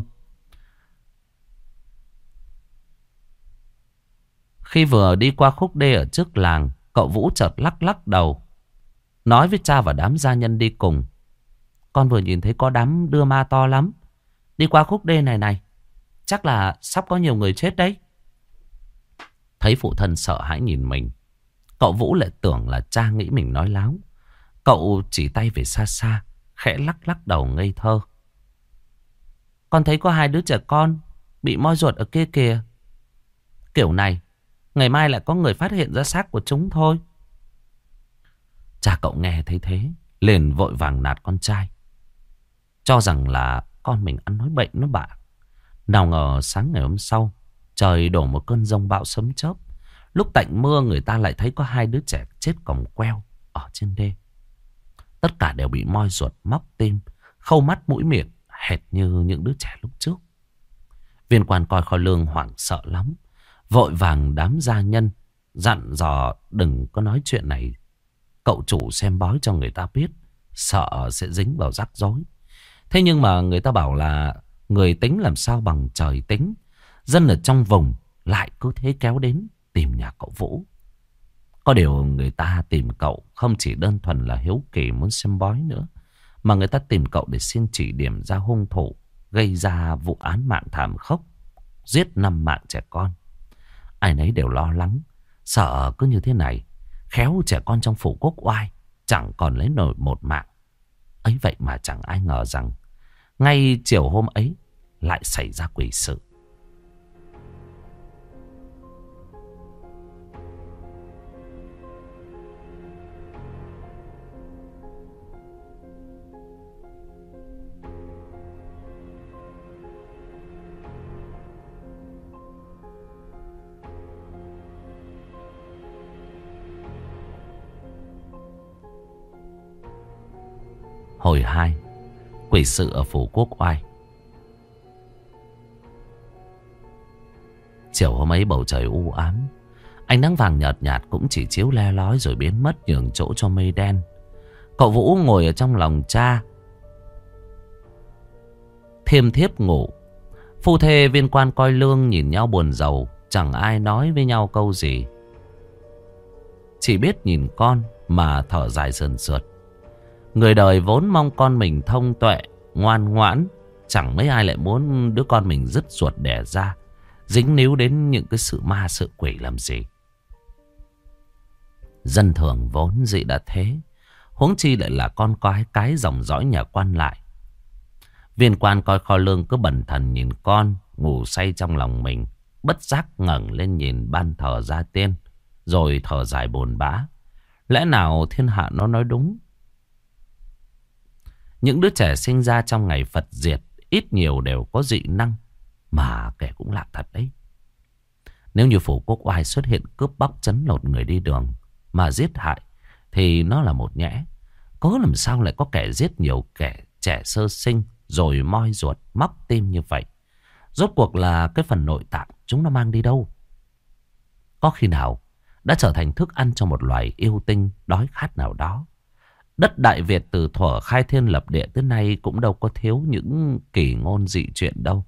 Khi vừa đi qua khúc đê ở trước làng, cậu Vũ chợt lắc lắc đầu, nói với cha và đám gia nhân đi cùng: con vừa nhìn thấy có đám đưa ma to lắm đi qua khúc đê này này, chắc là sắp có nhiều người chết đấy. Thấy phụ thân sợ hãi nhìn mình, cậu Vũ lại tưởng là cha nghĩ mình nói láo. Cậu chỉ tay về xa xa, khẽ lắc lắc đầu ngây thơ: con thấy có 2 đứa trẻ con bị moi ruột ở kia kìa. Kiểu này ngày mai lại có người phát hiện ra xác của chúng thôi. Cha cậu nghe thấy thế liền vội vàng nạt con trai, cho rằng là con mình ăn nói bậy nó bạ. Nào ngờ sáng ngày hôm sau, trời đổ một cơn giông bão sấm chớp. Lúc tạnh mưa, người ta lại thấy có 2 đứa trẻ chết còng queo ở trên đê. Tất cả đều bị moi ruột, móc tim, khâu mắt mũi miệng, hệt như những đứa trẻ lúc trước. Viên quan coi kho lương hoảng sợ lắm, vội vàng đám gia nhân dặn dò đừng có nói chuyện này cậu chủ xem bói cho người ta biết, sợ sẽ dính vào rắc rối. Thế nhưng mà người ta bảo là người tính làm sao bằng trời tính. Dân ở trong vùng lại cứ thế kéo đến tìm nhà cậu Vũ. Có điều người ta tìm cậu không chỉ đơn thuần là hiếu kỳ muốn xem bói nữa, mà người ta tìm cậu để xin chỉ điểm ra hung thủ gây ra vụ án mạng thảm khốc, giết 5 mạng trẻ con. Ai nấy đều lo lắng, sợ cứ như thế này, khéo trẻ con trong phủ Quốc Oai chẳng còn lấy nổi một mạng. Ấy vậy mà chẳng ai ngờ rằng ngay chiều hôm ấy lại xảy ra quỷ sự. Hồi 2. Quỷ sự ở phủ Quốc Oai. Chiều hôm ấy bầu trời u ám, ánh nắng vàng nhợt nhạt cũng chỉ chiếu le lói rồi biến mất, nhường chỗ cho mây đen. Cậu Vũ ngồi ở trong lòng cha, thiêm thiếp ngủ. Phu thê Viên Quan coi lương nhìn nhau buồn rầu, chẳng ai nói với nhau câu gì, chỉ biết nhìn con mà thở dài sườn sượt. Người đời vốn mong con mình thông tuệ, ngoan ngoãn, chẳng mấy ai lại muốn đứa con mình dứt ruột đẻ ra, dính níu đến những cái sự ma sự quỷ làm gì. Dân thường vốn dĩ đã thế, huống chi lại là con cái dòng dõi nhà quan lại. Viên Quan coi kho lương cứ bần thần nhìn con ngủ say trong lòng mình, bất giác ngẩng lên nhìn ban thờ gia tiên, rồi thở dài buồn bã. Lẽ nào thiên hạ nó nói đúng? Những đứa trẻ sinh ra trong ngày Phật diệt ít nhiều đều có dị năng, mà kẻ cũng lạ thật đấy. Nếu như phủ Quốc Oai xuất hiện cướp bóc trấn lột người đi đường mà giết hại thì nó là một nhẽ. Có làm sao lại có kẻ giết nhiều kẻ trẻ sơ sinh rồi moi ruột móc tim như vậy? Rốt cuộc là cái phần nội tạng chúng nó mang đi đâu? Có khi nào đã trở thành thức ăn cho một loài yêu tinh đói khát nào đó? Đất Đại Việt từ thuở khai thiên lập địa tới nay cũng đâu có thiếu những kỳ ngôn dị chuyện đâu.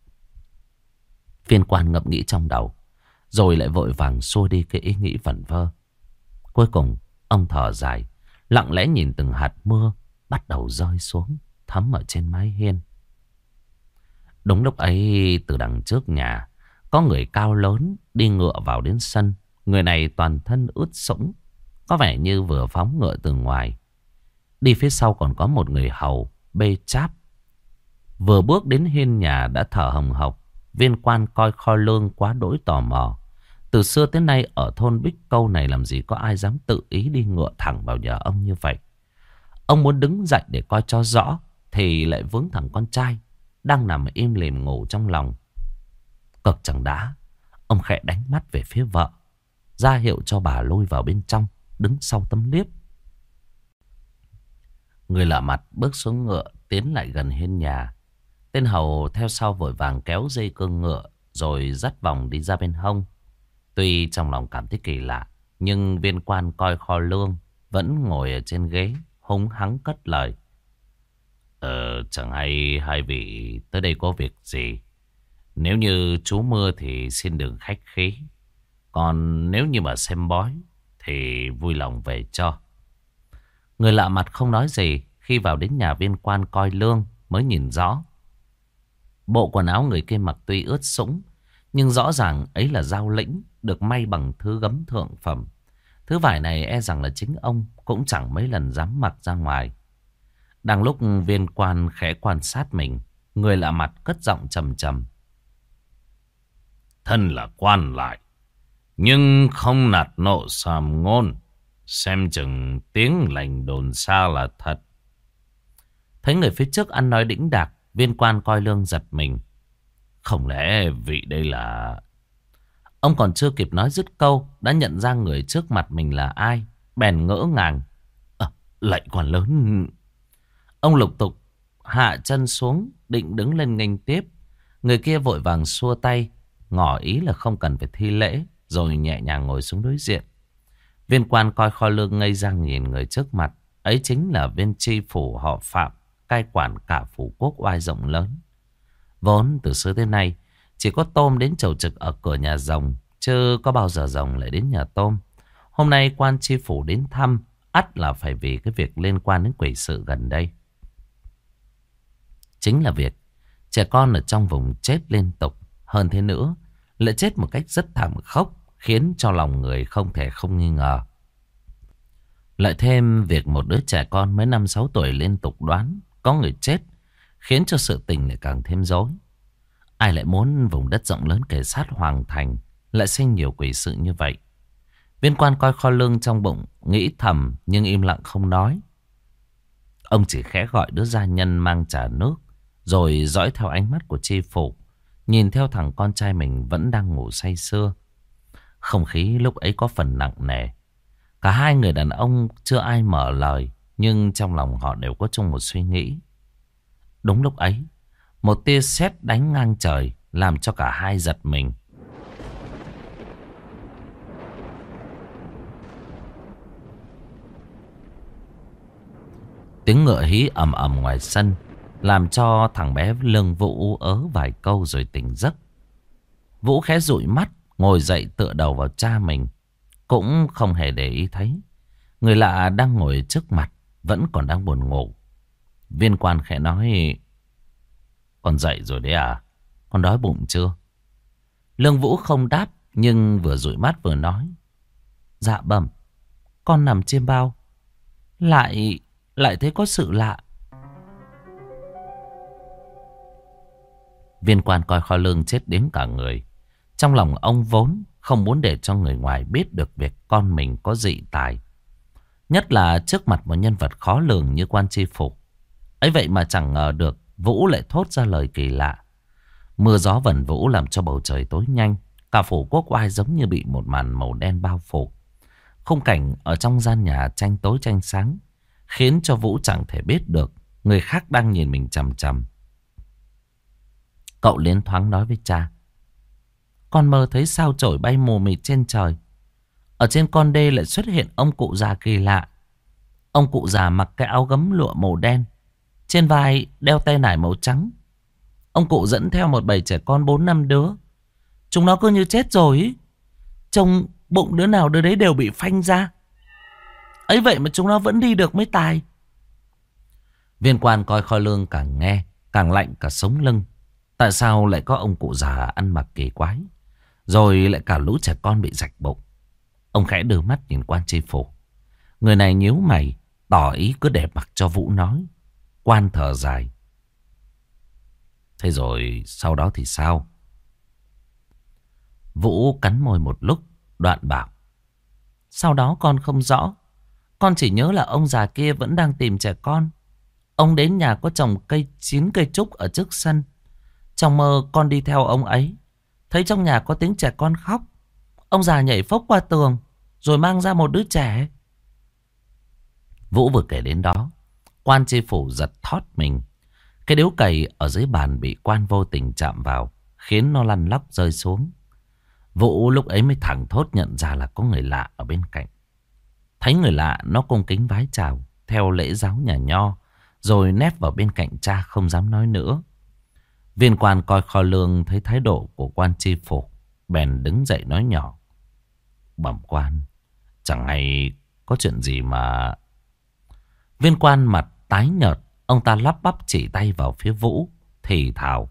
Viên Quan ngẫm nghĩ trong đầu, rồi lại vội vàng xua đi cái ý nghĩ vẩn vơ. Cuối cùng ông thở dài, lặng lẽ nhìn từng hạt mưa bắt đầu rơi xuống, thấm ở trên mái hiên. Đúng lúc ấy, từ đằng trước nhà có người cao lớn đi ngựa vào đến sân. Người này toàn thân ướt sũng, có vẻ như vừa phóng ngựa từ ngoài. Đi phía sau còn có một người hầu bê cháp. Vừa bước đến hiên nhà đã thở hồng hộc. Viên Quan coi kho lương quá đỗi tò mò. Từ xưa tới nay ở thôn Bích Câu này làm gì có ai dám tự ý đi ngựa thẳng vào nhà ông như vậy. Ông muốn đứng dậy để coi cho rõ thì lại vướng thằng con trai đang nằm im lìm ngủ trong lòng. Cực chẳng đá, ông khẽ đánh mắt về phía vợ, ra hiệu cho bà lôi vào bên trong, đứng sau tấm liếp. Người lạ mặt bước xuống ngựa, tiến lại gần hiên nhà. Tên hầu theo sau vội vàng kéo dây cương ngựa rồi dắt vòng đi ra bên hông. Tuy trong lòng cảm thấy kỳ lạ, nhưng Viên Quan coi kho lương vẫn ngồi ở trên ghế, húng hắng cất lời. Chẳng hay hai vị tới đây có việc gì. Nếu như trú mưa thì xin đừng khách khí. Còn nếu như mà xem bói thì vui lòng về cho. Người lạ mặt không nói gì. Khi vào đến nhà Viên Quan coi lương mới nhìn rõ. Bộ quần áo người kia mặc tuy ướt sũng, nhưng rõ ràng ấy là dao lĩnh được may bằng thứ gấm thượng phẩm. Thứ vải này e rằng là chính ông cũng chẳng mấy lần dám mặc ra ngoài. Đang lúc Viên Quan khẽ quan sát mình, người lạ mặt cất giọng trầm trầm. Thân là quan lại, nhưng không nạt nộ sàm ngôn. Xem chừng tiếng lành đồn xa là thật. Thấy người phía trước ăn nói đĩnh đạc, viên quan coi lương giật mình. Không lẽ vị đây là... Ông còn chưa kịp nói dứt câu, đã nhận ra người trước mặt mình là ai. Bèn ngỡ ngàng. Lệnh quan lớn. Ông lục tục hạ chân xuống, định đứng lên nghênh tiếp. Người kia vội vàng xua tay, ngỏ ý là không cần phải thi lễ, rồi nhẹ nhàng ngồi xuống đối diện. Viên quan coi kho lương ngây ra nhìn người trước mặt. Ấy chính là viên tri phủ họ Phạm, cai quản cả phủ quốc oai rộng lớn. Vốn từ xưa tới nay chỉ có tôm đến chầu trực ở cửa nhà rồng, chứ có bao giờ rồng lại đến nhà tôm. Hôm nay quan tri phủ đến thăm, ắt là phải vì cái việc liên quan đến quỷ sự gần đây. Chính là việc trẻ con ở trong vùng chết liên tục. Hơn thế nữa, lại chết một cách rất thảm khốc, khiến cho lòng người không thể không nghi ngờ. Lại thêm việc một đứa trẻ con mới 5-6 tuổi liên tục đoán có người chết, khiến cho sự tình lại càng thêm rối. Ai lại muốn vùng đất rộng lớn kề sát hoàng thành lại sinh nhiều quỷ sự như vậy? Viên quan coi kho lương trong bụng, nghĩ thầm nhưng im lặng không nói. Ông chỉ khẽ gọi đứa gia nhân mang trà nước, rồi dõi theo ánh mắt của tri phủ, nhìn theo thằng con trai mình vẫn đang ngủ say sưa. Không khí lúc ấy có phần nặng nề. Cả hai người đàn ông chưa ai mở lời, nhưng trong lòng họ đều có chung một suy nghĩ. Đúng lúc ấy, một tia sét đánh ngang trời, làm cho cả hai giật mình. Tiếng ngựa hí ầm ầm ngoài sân, làm cho thằng bé Lương Vũ ớ vài câu rồi tỉnh giấc. Vũ khẽ dụi mắt, ngồi dậy tựa đầu vào cha mình, cũng không hề để ý thấy người lạ đang ngồi trước mặt vẫn còn đang buồn ngủ. Viên quan khẽ nói: Con dậy rồi đấy à? Con đói bụng chưa? Lương Vũ không đáp, nhưng vừa dụi mắt vừa nói: Dạ bẩm, con nằm trên bao. Lại thấy có sự lạ. Viên quan coi kho lương chết đến cả người. Trong lòng ông vốn không muốn để cho người ngoài biết được việc con mình có dị tài, nhất là trước mặt một nhân vật khó lường như quan tri phủ. Ấy vậy mà chẳng ngờ được Vũ lại thốt ra lời kỳ lạ. Mưa gió vần vũ làm cho bầu trời tối nhanh. Cả phủ quốc oai giống như bị một màn màu đen bao phủ. Khung cảnh ở trong gian nhà tranh tối tranh sáng, khiến cho Vũ chẳng thể biết được người khác đang nhìn mình chằm chằm. Cậu liến thoáng nói với cha: Con mơ thấy sao chổi bay mù mịt trên trời. Ở trên con đê lại xuất hiện ông cụ già kỳ lạ. Ông cụ già mặc cái áo gấm lụa màu đen, trên vai đeo tay nải màu trắng. Ông cụ dẫn theo một bầy trẻ con 4-5 đứa. Chúng nó cứ như chết rồi ý. Trông bụng đứa nào đứa đấy đều bị phanh ra. Ấy vậy mà chúng nó vẫn đi được mới tài. Viên quan coi kho lương càng nghe càng lạnh cả sống lưng. Tại sao lại có ông cụ già ăn mặc kỳ quái, rồi lại cả lũ trẻ con bị rạch bụng? Ông khẽ đưa mắt nhìn quan tri phủ. Người này nhíu mày, tỏ ý cứ để mặc cho Vũ nói. Quan thở dài: Thế rồi sau đó thì sao? Vũ cắn môi một lúc, đoạn bảo: Sau đó con không rõ. Con chỉ nhớ là ông già kia vẫn đang tìm trẻ con. Ông đến nhà có trồng 9 cây trúc ở trước sân. Trong mơ con đi theo ông ấy, thấy trong nhà có tiếng trẻ con khóc. Ông già nhảy phốc qua tường, rồi mang ra một đứa trẻ. Vũ vừa kể đến đó, quan tri phủ giật thót mình. Cái điếu cày ở dưới bàn bị quan vô tình chạm vào, khiến nó lăn lóc rơi xuống. Vũ lúc ấy mới thẳng thốt nhận ra là có người lạ ở bên cạnh. Thấy người lạ, nó cung kính vái chào theo lễ giáo nhà Nho, rồi nép vào bên cạnh cha không dám nói nữa. Viên quan coi kho lương thấy thái độ của quan tri phủ, bèn đứng dậy nói nhỏ: Bẩm quan, chẳng hay có chuyện gì mà... Viên quan mặt tái nhợt, ông ta lắp bắp chỉ tay vào phía Vũ, thì thào: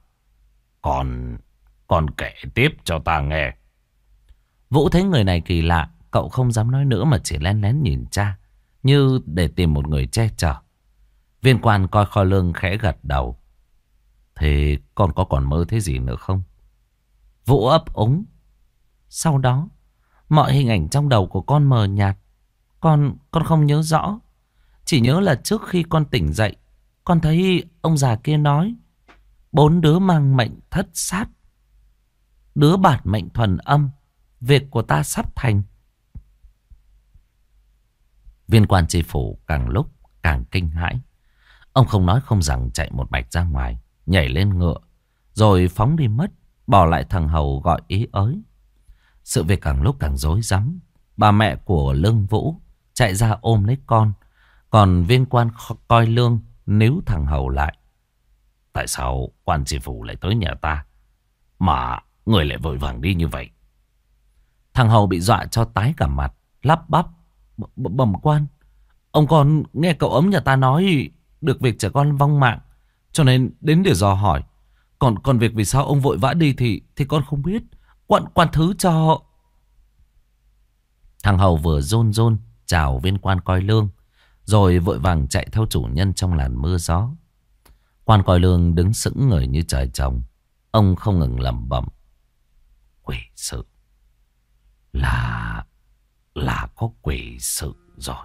Con kể tiếp cho ta nghe. Vũ thấy người này kỳ lạ, cậu không dám nói nữa mà chỉ lén lén nhìn cha, như để tìm một người che chở. Viên quan coi kho lương khẽ gật đầu: Thế con có còn mơ thế gì nữa không? Vũ ấp úng: Sau đó mọi hình ảnh trong đầu của con mờ nhạt. Con không nhớ rõ. Chỉ nhớ là trước khi con tỉnh dậy, con thấy ông già kia nói 4 đứa mang mệnh thất sát, đứa bản mệnh thuần âm, việc của ta sắp thành. Viên quan tri phủ càng lúc càng kinh hãi. Ông không nói không rằng chạy một mạch ra ngoài, nhảy lên ngựa, rồi phóng đi mất, bỏ lại thằng hầu gọi ý ới. Sự việc càng lúc càng rối rắm. Bà mẹ của Lương Vũ chạy ra ôm lấy con, còn viên quan coi lương níu thằng hầu lại. Tại sao quan tri phủ lại tới nhà ta, mà người lại vội vàng đi như vậy? Thằng hầu bị dọa cho tái cả mặt, lắp bắp: Bẩm quan, ông con nghe cậu ấm nhà ta nói được việc trẻ con vong mạng, cho nên đến để dò hỏi. Còn việc vì sao ông vội vã đi thì con không biết. Quan thứ cho. Thằng hầu vừa rôn rôn chào viên quan coi lương, rồi vội vàng chạy theo chủ nhân trong làn mưa gió. Quan coi lương đứng sững người như trời trồng. Ông không ngừng lẩm bẩm: quỷ sự, là có quỷ sự rồi.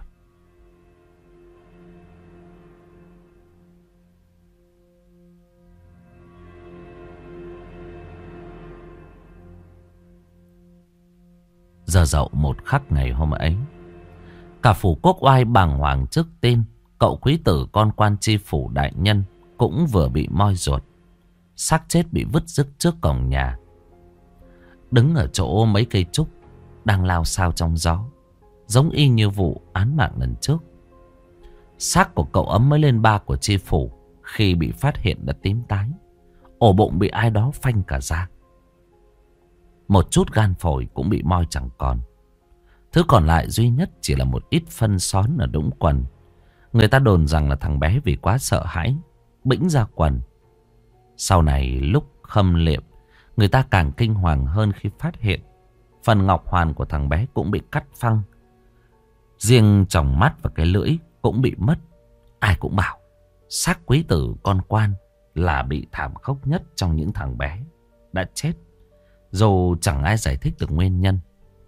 Giờ dậu một khắc ngày hôm ấy, cả phủ Quốc Oai bàng hoàng trước tin cậu quý tử con quan tri phủ đại nhân cũng vừa bị moi ruột, xác chết bị vứt rứt trước cổng nhà. Đứng ở chỗ mấy cây trúc đang lao xao trong gió, giống y như vụ án mạng lần trước. Xác của cậu ấm mới lên 3 của tri phủ khi bị phát hiện đã tím tái, ổ bụng bị ai đó phanh cả ra. Một chút gan phổi cũng bị moi chẳng còn. Thứ còn lại duy nhất chỉ là một ít phân xón ở đũng quần. Người ta đồn rằng là thằng bé vì quá sợ hãi bĩnh ra quần. Sau này lúc khâm liệm, người ta càng kinh hoàng hơn khi phát hiện phần ngọc hoàn của thằng bé cũng bị cắt phăng. Riêng tròng mắt và cái lưỡi cũng bị mất. Ai cũng bảo xác quý tử con quan là bị thảm khốc nhất trong những thằng bé đã chết, dù chẳng ai giải thích được nguyên nhân.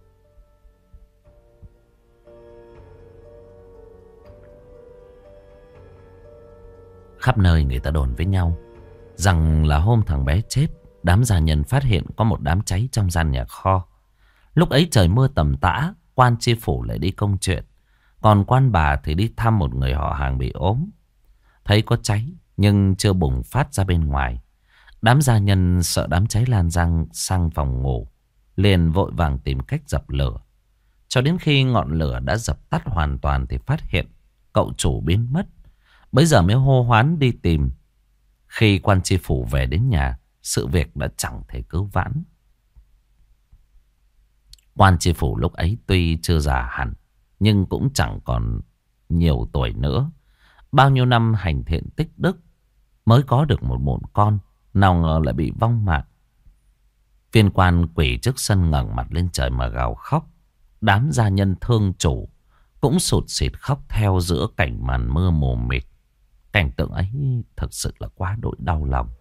Khắp nơi người ta đồn với nhau rằng là hôm thằng bé chết, đám gia nhân phát hiện có một đám cháy trong gian nhà kho. Lúc ấy trời mưa tầm tã, quan tri phủ lại đi công chuyện, còn quan bà thì đi thăm một người họ hàng bị ốm. Thấy có cháy nhưng chưa bùng phát ra bên ngoài. Đám gia nhân sợ đám cháy lan sang phòng ngủ, liền vội vàng tìm cách dập lửa. Cho đến khi ngọn lửa đã dập tắt hoàn toàn thì phát hiện cậu chủ biến mất. Bấy giờ mới hô hoán đi tìm. Khi quan tri phủ về đến nhà, sự việc đã chẳng thể cứu vãn. Quan tri phủ lúc ấy tuy chưa già hẳn, nhưng cũng chẳng còn nhiều tuổi nữa. Bao nhiêu năm hành thiện tích đức mới có được một mụn con, nào ngờ lại bị vong mạng. Viên quan quỳ trước sân ngẩng mặt lên trời mà gào khóc. Đám gia nhân thương chủ cũng sụt sịt khóc theo giữa cảnh màn mưa mù mịt. Cảnh tượng ấy thực sự là quá đỗi đau lòng.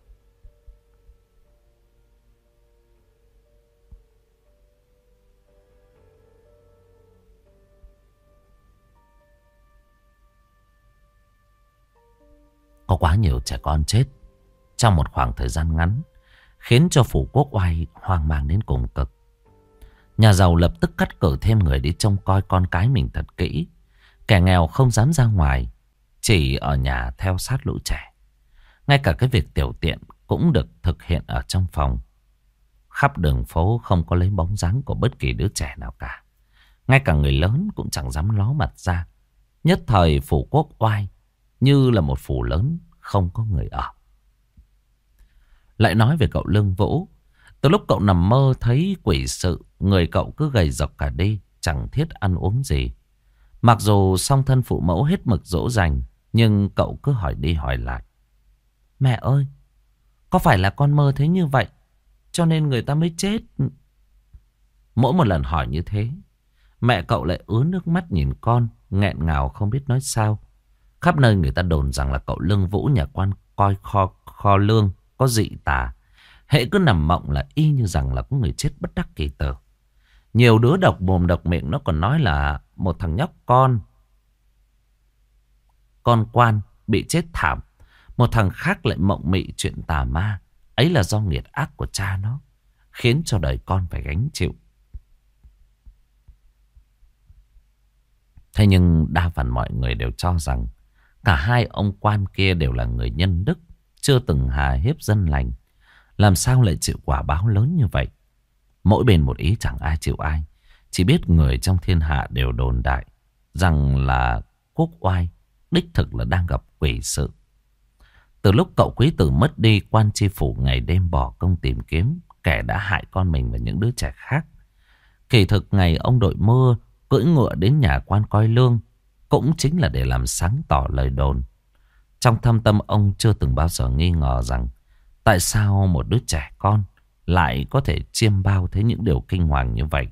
Có quá nhiều trẻ con chết trong một khoảng thời gian ngắn, khiến cho phủ Quốc Oai hoang mang đến cùng cực. Nhà giàu lập tức cắt cử thêm người đi trông coi con cái mình thật kỹ. Kẻ nghèo không dám ra ngoài, chỉ ở nhà theo sát lũ trẻ. Ngay cả cái việc tiểu tiện cũng được thực hiện ở trong phòng. Khắp đường phố không có lấy bóng dáng của bất kỳ đứa trẻ nào cả. Ngay cả người lớn cũng chẳng dám ló mặt ra. Nhất thời phủ Quốc Oai như là một phủ lớn không có người ở. Lại nói về cậu Lương Vũ. Từ lúc cậu nằm mơ thấy quỷ sự, người cậu cứ gầy dọc cả đi, chẳng thiết ăn uống gì. Mặc dù song thân phụ mẫu hết mực dỗ dành, nhưng cậu cứ hỏi đi hỏi lại: Mẹ ơi, có phải là con mơ thấy như vậy cho nên người ta mới chết? Mỗi một lần hỏi như thế, mẹ cậu lại ứa nước mắt nhìn con, nghẹn ngào không biết nói sao. Khắp nơi người ta đồn rằng là cậu Lương Vũ nhà quan coi kho lương có dị tà. Hễ cứ nằm mộng là y như rằng là có người chết bất đắc kỳ tử. Nhiều đứa độc mồm độc miệng nó còn nói là một thằng nhóc con quan bị chết thảm. Một thằng khác lại mộng mị chuyện tà ma. Ấy là do nghiệt ác của cha nó, khiến cho đời con phải gánh chịu. Thế nhưng đa phần mọi người đều cho rằng cả hai ông quan kia đều là người nhân đức, chưa từng hà hiếp dân lành. Làm sao lại chịu quả báo lớn như vậy? Mỗi bên một ý, chẳng ai chịu ai. Chỉ biết người trong thiên hạ đều đồn đại rằng là Quốc Oai đích thực là đang gặp quỷ sự. Từ lúc cậu quý tử mất đi, quan tri phủ ngày đêm bỏ công tìm kiếm kẻ đã hại con mình và những đứa trẻ khác. Kỳ thực ngày ông đội mưa cưỡi ngựa đến nhà quan coi lương cũng chính là để làm sáng tỏ lời đồn. Trong thâm tâm ông chưa từng bao giờ nghi ngờ rằng tại sao một đứa trẻ con lại có thể chiêm bao thấy những điều kinh hoàng như vậy.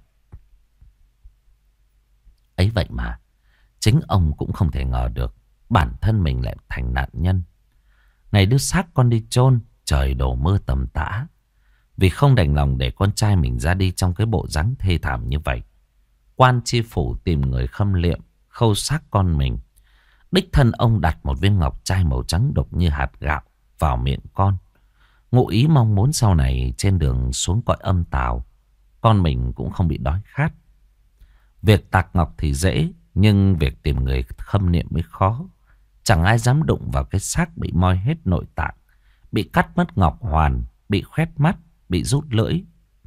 Ấy vậy mà chính ông cũng không thể ngờ được bản thân mình lại thành nạn nhân. Ngày đưa xác con đi chôn, trời đổ mưa tầm tã. Vì không đành lòng để con trai mình ra đi trong cái bộ dáng thê thảm như vậy, quan tri phủ tìm người khâm liệm khâu xác con mình. Đích thân ông đặt một viên ngọc trai màu trắng đục như hạt gạo vào miệng con, ngụ ý mong muốn sau này trên đường xuống cõi âm tào, con mình cũng không bị đói khát. Việc tạc ngọc thì dễ, nhưng việc tìm người khâm niệm mới khó. Chẳng ai dám đụng vào cái xác bị moi hết nội tạng, bị cắt mất ngọc hoàn, bị khoét mắt, bị rút lưỡi.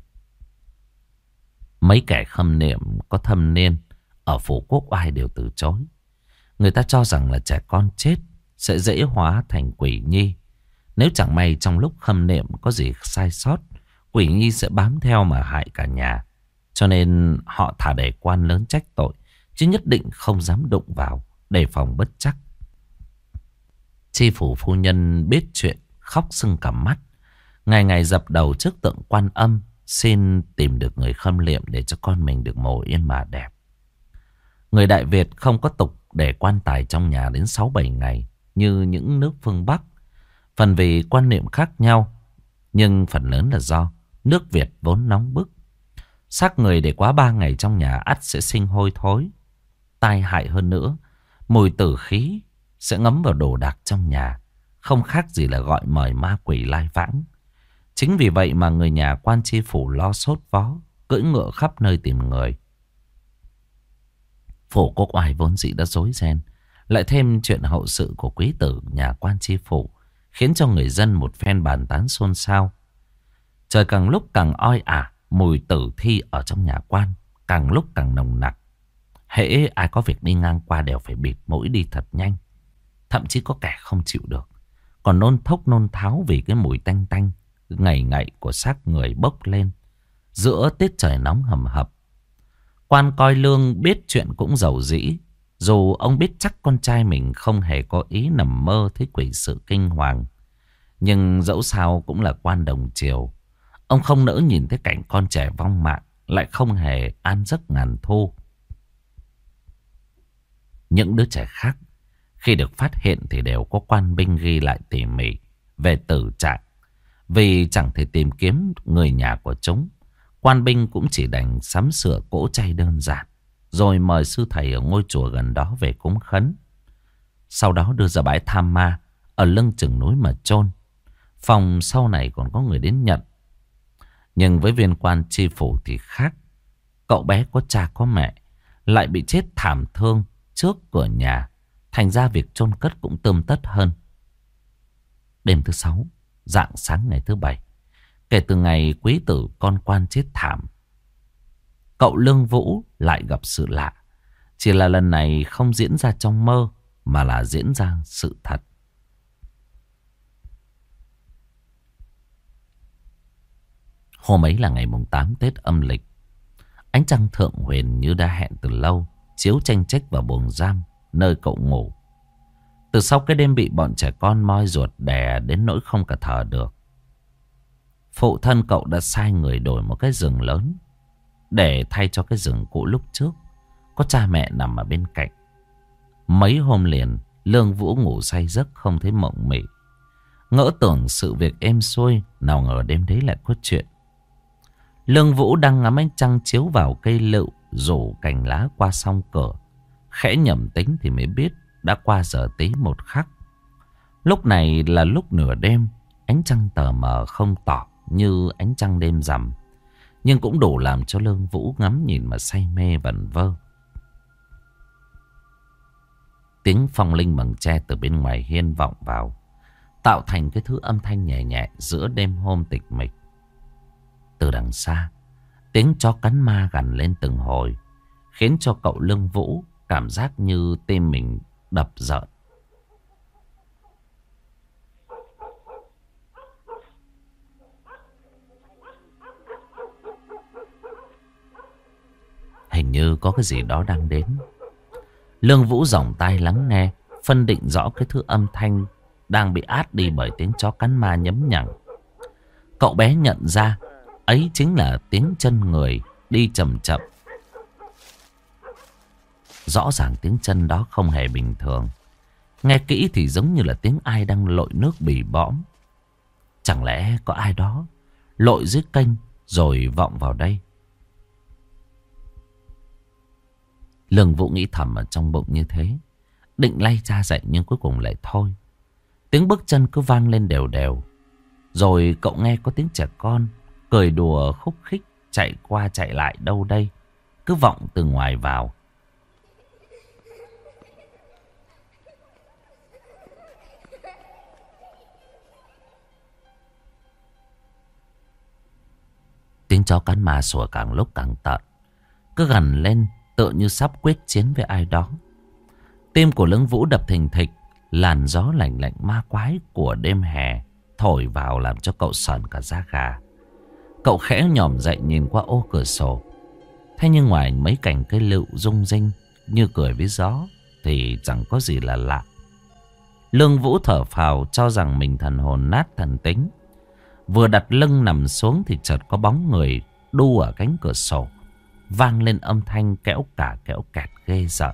Mấy kẻ khâm niệm có thâm niên ở phủ Quốc Oai đều từ chối. Người ta cho rằng là trẻ con chết sẽ dễ hóa thành quỷ nhi. Nếu chẳng may trong lúc khâm niệm có gì sai sót, quỷ nhi sẽ bám theo mà hại cả nhà. Cho nên họ thà để quan lớn trách tội, chứ nhất định không dám đụng vào, đề phòng bất chắc. Tri phủ phu nhân biết chuyện, khóc sưng cả mắt. Ngày ngày dập đầu trước tượng Quan Âm, xin tìm được người khâm liệm để cho con mình được mồ yên mà đẹp. Người Đại Việt không có tục để quan tài trong nhà đến 6-7 ngày như những nước phương Bắc. Phần vì quan niệm khác nhau, nhưng phần lớn là do nước Việt vốn nóng bức. Xác người để quá 3 ngày trong nhà ắt sẽ sinh hôi thối. Tai hại hơn nữa, mùi tử khí sẽ ngấm vào đồ đạc trong nhà, không khác gì là gọi mời ma quỷ lai vãng. Chính vì vậy mà người nhà quan tri phủ lo sốt vó, cưỡi ngựa khắp nơi tìm người. Phủ Quốc Oai vốn dĩ đã rối ren, lại thêm chuyện hậu sự của quý tử nhà quan tri phủ, khiến cho người dân một phen bàn tán xôn xao. Trời càng lúc càng oi ả, mùi tử thi ở trong nhà quan càng lúc càng nồng nặc. Hễ ai có việc đi ngang qua đều phải bịt mũi đi thật nhanh. Thậm chí có kẻ không chịu được, còn nôn thốc nôn tháo vì cái mùi tanh tanh ngậy ngậy của xác người bốc lên giữa tiết trời nóng hầm hập. Quan coi lương biết chuyện cũng giàu dĩ. Dù ông biết chắc con trai mình không hề có ý nằm mơ thấy quỷ sự kinh hoàng, nhưng dẫu sao cũng là quan đồng triều. Ông không nỡ nhìn thấy cảnh con trẻ vong mạng, lại không hề an giấc ngàn thu. Những đứa trẻ khác khi được phát hiện thì đều có quan binh ghi lại tỉ mỉ về tử trạng. Vì chẳng thể tìm kiếm người nhà của chúng, quan binh cũng chỉ đành sắm sửa cỗ chay đơn giản, rồi mời sư thầy ở ngôi chùa gần đó về cúng khấn. Sau đó đưa ra bãi Tham Ma ở lưng chừng núi mà chôn. Phòng sau này còn có người đến nhận. Nhưng với viên quan tri phủ thì khác. Cậu bé có cha có mẹ, lại bị chết thảm thương trước cửa nhà. Thành ra việc chôn cất cũng tươm tất hơn. Đêm thứ 6, rạng sáng ngày thứ 7, kể từ ngày quý tử con quan chết thảm, cậu Lương Vũ lại gặp sự lạ. Chỉ là lần này không diễn ra trong mơ, mà là diễn ra sự thật. Hôm ấy là ngày mùng 8 Tết âm lịch. Ánh trăng thượng huyền như đã hẹn từ lâu, chiếu chênh chếch vào buồng giam nơi cậu ngủ. Từ sau cái đêm bị bọn trẻ con moi ruột đè đến nỗi không cả thở được, phụ thân cậu đã sai người đổi một cái giường lớn để thay cho cái giường cũ lúc trước, có cha mẹ nằm ở bên cạnh. Mấy hôm liền Lương Vũ ngủ say giấc không thấy mộng mị, ngỡ tưởng sự việc êm xuôi, nào ngờ đêm đấy lại có chuyện. Lương Vũ đang ngắm ánh trăng chiếu vào cây lựu, rủ cành lá qua song cửa. Khẽ nhẩm tính thì mới biết đã qua giờ tí một khắc. Lúc này là lúc nửa đêm, ánh trăng tờ mờ không tỏ như ánh trăng đêm rằm, nhưng cũng đủ làm cho Lương Vũ ngắm nhìn mà say mê vẩn vơ. Tiếng phong linh bằng tre từ bên ngoài hiên vọng vào, tạo thành cái thứ âm thanh nhẹ nhẹ giữa đêm hôm tịch mịch. Từ đằng xa, tiếng chó cắn ma gằn lên từng hồi, khiến cho cậu Lương Vũ cảm giác như tim mình đập rợn. Hình như có cái gì đó đang đến. Lương Vũ giỏng tai lắng nghe, phân định rõ cái thứ âm thanh đang bị át đi bởi tiếng chó cắn ma nhấm nhằng. Cậu bé nhận ra ấy chính là tiếng chân người đi chậm chậm. Rõ ràng tiếng chân đó không hề bình thường. Nghe kỹ thì giống như là tiếng ai đang lội nước bì bõm. Chẳng lẽ có ai đó lội dưới kênh rồi vọng vào đây? Lương Vũ nghĩ thầm ở trong bụng như thế, định lay cha dậy nhưng cuối cùng lại thôi. Tiếng bước chân cứ vang lên đều đều. Rồi cậu nghe có tiếng trẻ con cười đùa khúc khích chạy qua chạy lại đâu đây, cứ vọng từ ngoài vào. Tiếng chó cắn ma sủa càng lúc càng tợn, cứ gằn lên tựa như sắp quyết chiến với ai đó. Tim của Lương Vũ đập thình thịch. Làn gió lạnh lạnh ma quái của đêm hè thổi vào làm cho cậu sởn cả da gà. Cậu khẽ nhòm dậy nhìn qua ô cửa sổ. Thế nhưng ngoài mấy cành cây lựu rung rinh như cười với gió thì chẳng có gì là lạ. Lương Vũ thở phào cho rằng mình thần hồn nát thần tính. Vừa đặt lưng nằm xuống thì chợt có bóng người đu ở cánh cửa sổ, vang lên âm thanh kẽo cả kẽo kẹt ghê rợn.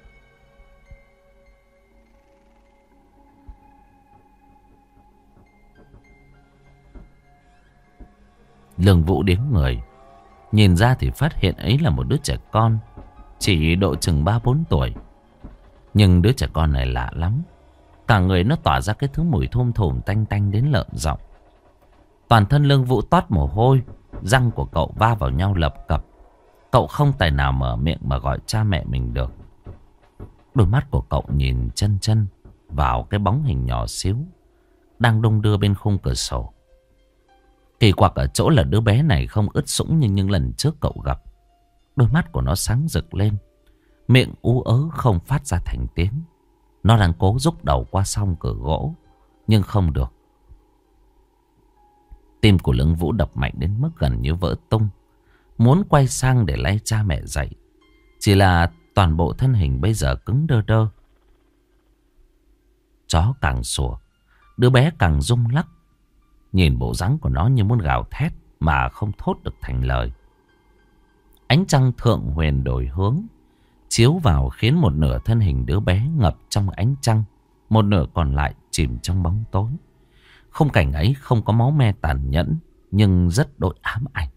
Lương Vũ điếng người, nhìn ra thì phát hiện ấy là một đứa trẻ con, chỉ độ chừng 3-4 tuổi. Nhưng đứa trẻ con này lạ lắm. Cả người nó tỏa ra cái thứ mùi thum thủm tanh tanh đến lợm giọng. Toàn thân Lương Vũ toát mồ hôi, răng của cậu va vào nhau lập cập. Cậu không tài nào mở miệng mà gọi cha mẹ mình được. Đôi mắt của cậu nhìn chân chân vào cái bóng hình nhỏ xíu đang đung đưa bên khung cửa sổ. Kỳ quặc ở chỗ là đứa bé này không ướt sũng như những lần trước cậu gặp. Đôi mắt của nó sáng rực lên, miệng ú ớ không phát ra thành tiếng. Nó đang cố rúc đầu qua song cửa gỗ, nhưng không được. Tim của Lương Vũ đập mạnh đến mức gần như vỡ tung, muốn quay sang để lay cha mẹ dậy. Chỉ là toàn bộ thân hình bây giờ cứng đơ đơ. Chó càng sủa, đứa bé càng rung lắc. Nhìn bộ dáng của nó như muốn gào thét mà không thốt được thành lời. Ánh trăng thượng huyền đổi hướng, chiếu vào khiến một nửa thân hình đứa bé ngập trong ánh trăng, một nửa còn lại chìm trong bóng tối. Khung cảnh ấy không có máu me tàn nhẫn, nhưng rất đỗi ám ảnh.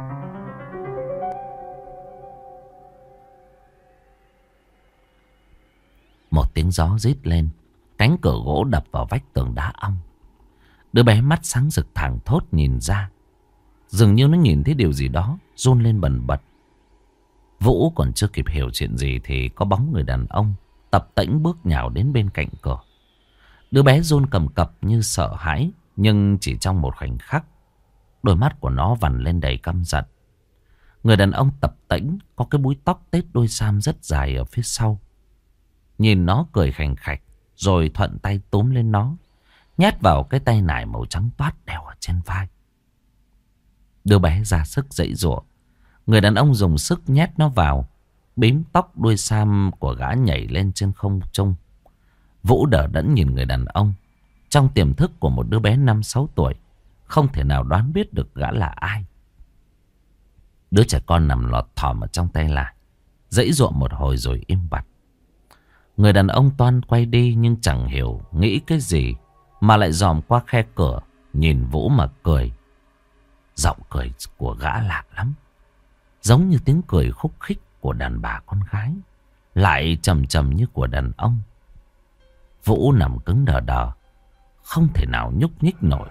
Một tiếng gió rít lên, cánh cửa gỗ đập vào vách tường đá ong. Đứa bé mắt sáng rực thẳng thốt nhìn ra. Dường như nó nhìn thấy điều gì đó, run lên bần bật. Vũ còn chưa kịp hiểu chuyện gì thì có bóng người đàn ông tập tễnh bước nhào đến bên cạnh cửa. Đứa bé run cầm cập như sợ hãi, nhưng chỉ trong một khoảnh khắc, đôi mắt của nó vằn lên đầy căm giận. Người đàn ông tập tễnh có cái búi tóc tết đôi sam rất dài ở phía sau. Nhìn nó cười khành khạch, rồi thuận tay túm lên nó, nhét vào cái tay nải màu trắng toát đeo ở trên vai. Đứa bé ra sức giãy giụa. Người đàn ông dùng sức nhét nó vào, bím tóc đuôi sam của gã nhảy lên trên không trung. Vũ đờ đẫn nhìn người đàn ông. Trong tiềm thức của một đứa bé 5-6 tuổi, không thể nào đoán biết được gã là ai. Đứa trẻ con nằm lọt thỏm ở trong tay lại, giãy giụa một hồi rồi im bặt. Người đàn ông toan quay đi nhưng chẳng hiểu nghĩ cái gì, mà lại dòm qua khe cửa nhìn Vũ mà cười. Giọng cười của gã lạ lắm, giống như tiếng cười khúc khích của đàn bà con gái, lại trầm trầm như của đàn ông. Vũ nằm cứng đờ đờ, không thể nào nhúc nhích nổi.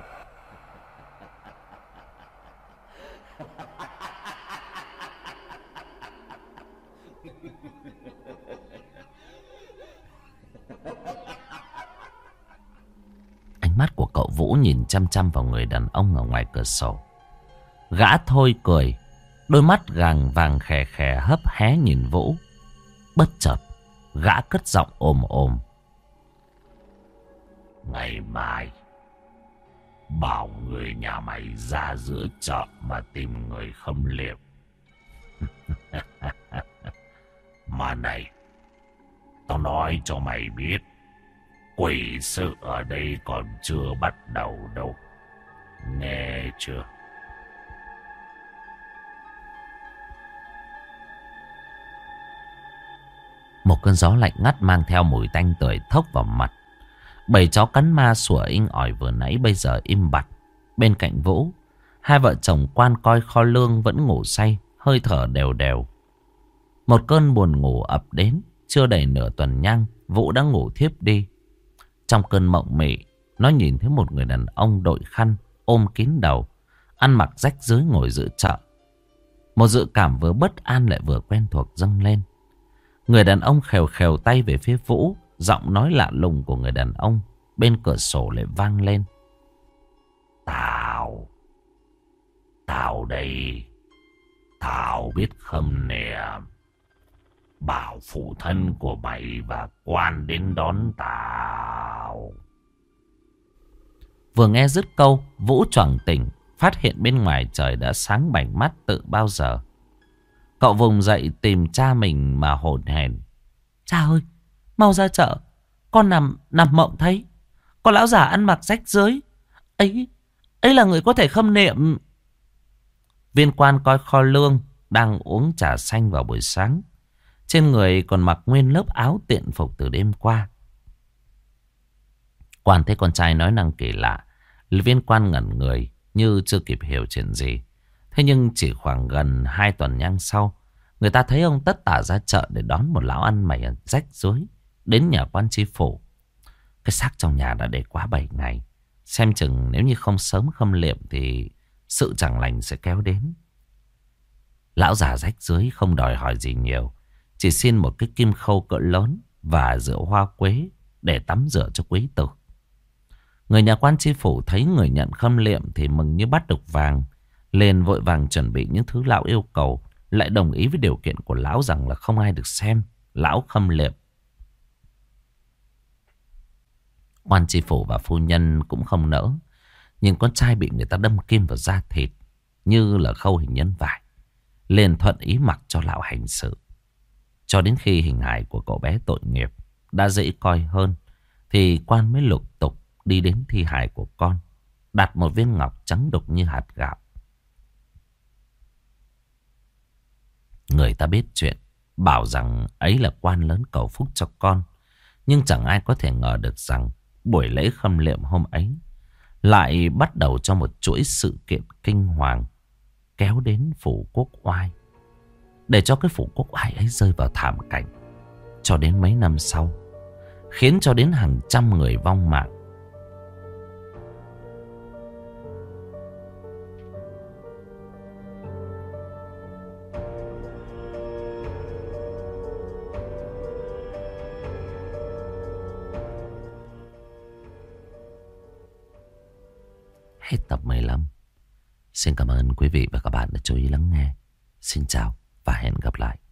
Ánh mắt của cậu Vũ nhìn chăm chăm vào người đàn ông ở ngoài cửa sổ. Gã thôi cười, đôi mắt gàng vàng khè khè hấp hé nhìn Vũ. Bất chợt gã cất giọng ồm ồm: ngày mai bảo người nhà mày ra giữa chợ mà tìm người khâm liệm. Mà này, tao nói cho mày biết, quỷ sự ở đây còn chưa bắt đầu đâu. Nghe chưa? Một cơn gió lạnh ngắt mang theo mùi tanh tưởi thốc vào mặt. Bầy chó cắn ma sủa inh ỏi vừa nãy bây giờ im bặt. Bên cạnh Vũ, hai vợ chồng quan coi kho lương vẫn ngủ say, hơi thở đều đều. Một cơn buồn ngủ ập đến, chưa đầy nửa tuần nhang, Vũ đã ngủ thiếp đi. Trong cơn mộng mị, nó nhìn thấy một người đàn ông đội khăn, ôm kín đầu, ăn mặc rách rưới ngồi giữa chợ. Một dự cảm vừa bất an lại vừa quen thuộc dâng lên. Người đàn ông khều khều tay về phía Vũ, giọng nói lạ lùng của người đàn ông bên cửa sổ lại vang lên: Tao đây, tao biết khâm nè. Bảo phụ thân của mày và quan đến đón tao. Vừa nghe dứt câu, Vũ choàng tỉnh, phát hiện bên ngoài trời đã sáng bảnh mắt tự bao giờ. Cậu vùng dậy tìm cha mình mà hổn hển: cha ơi, mau ra chợ, con nằm mộng thấy có lão già ăn mặc rách rưới. Ấy là người có thể khâm niệm. Viên quan coi kho lương đang uống trà xanh vào buổi sáng, trên người còn mặc nguyên lớp áo tiện phục từ đêm qua. Quan thấy con trai nói năng kỳ lạ, viên quan ngẩn người như chưa kịp hiểu chuyện gì. Thế nhưng chỉ khoảng gần 2 tuần nhang sau, người ta thấy ông tất tả ra chợ để đón một lão ăn mày rách rưới đến nhà quan tri phủ. Cái xác trong nhà đã để quá 7 ngày. Xem chừng nếu như không sớm khâm liệm thì sự chẳng lành sẽ kéo đến. Lão già rách rưới không đòi hỏi gì nhiều, chỉ xin một cái kim khâu cỡ lớn và rượu hoa quế để tắm rửa cho quý tử. Người nhà quan tri phủ thấy người nhận khâm liệm thì mừng như bắt được vàng, liền vội vàng chuẩn bị những thứ lão yêu cầu, lại đồng ý với điều kiện của lão rằng là không ai được xem lão khâm liệm. Quan tri phủ và phu nhân cũng không nỡ, nhưng con trai bị người ta đâm kim vào da thịt như là khâu hình nhân vải, liền thuận ý mặc cho lão hành sự. Cho đến khi hình hài của cậu bé tội nghiệp đã dễ coi hơn, thì quan mới lục tục đi đến thi hài của con, đặt một viên ngọc trắng đục như hạt gạo. Người ta biết chuyện, bảo rằng ấy là quan lớn cầu phúc cho con. Nhưng chẳng ai có thể ngờ được rằng buổi lễ khâm liệm hôm ấy lại bắt đầu cho một chuỗi sự kiện kinh hoàng kéo đến phủ Quốc Oai, để cho cái phủ Quốc Oai ấy rơi vào thảm cảnh cho đến mấy năm sau, khiến cho đến hàng trăm người vong mạng. Hết tập 15. Xin cảm ơn quý vị và các bạn đã chú ý lắng nghe. Xin chào và hẹn gặp lại.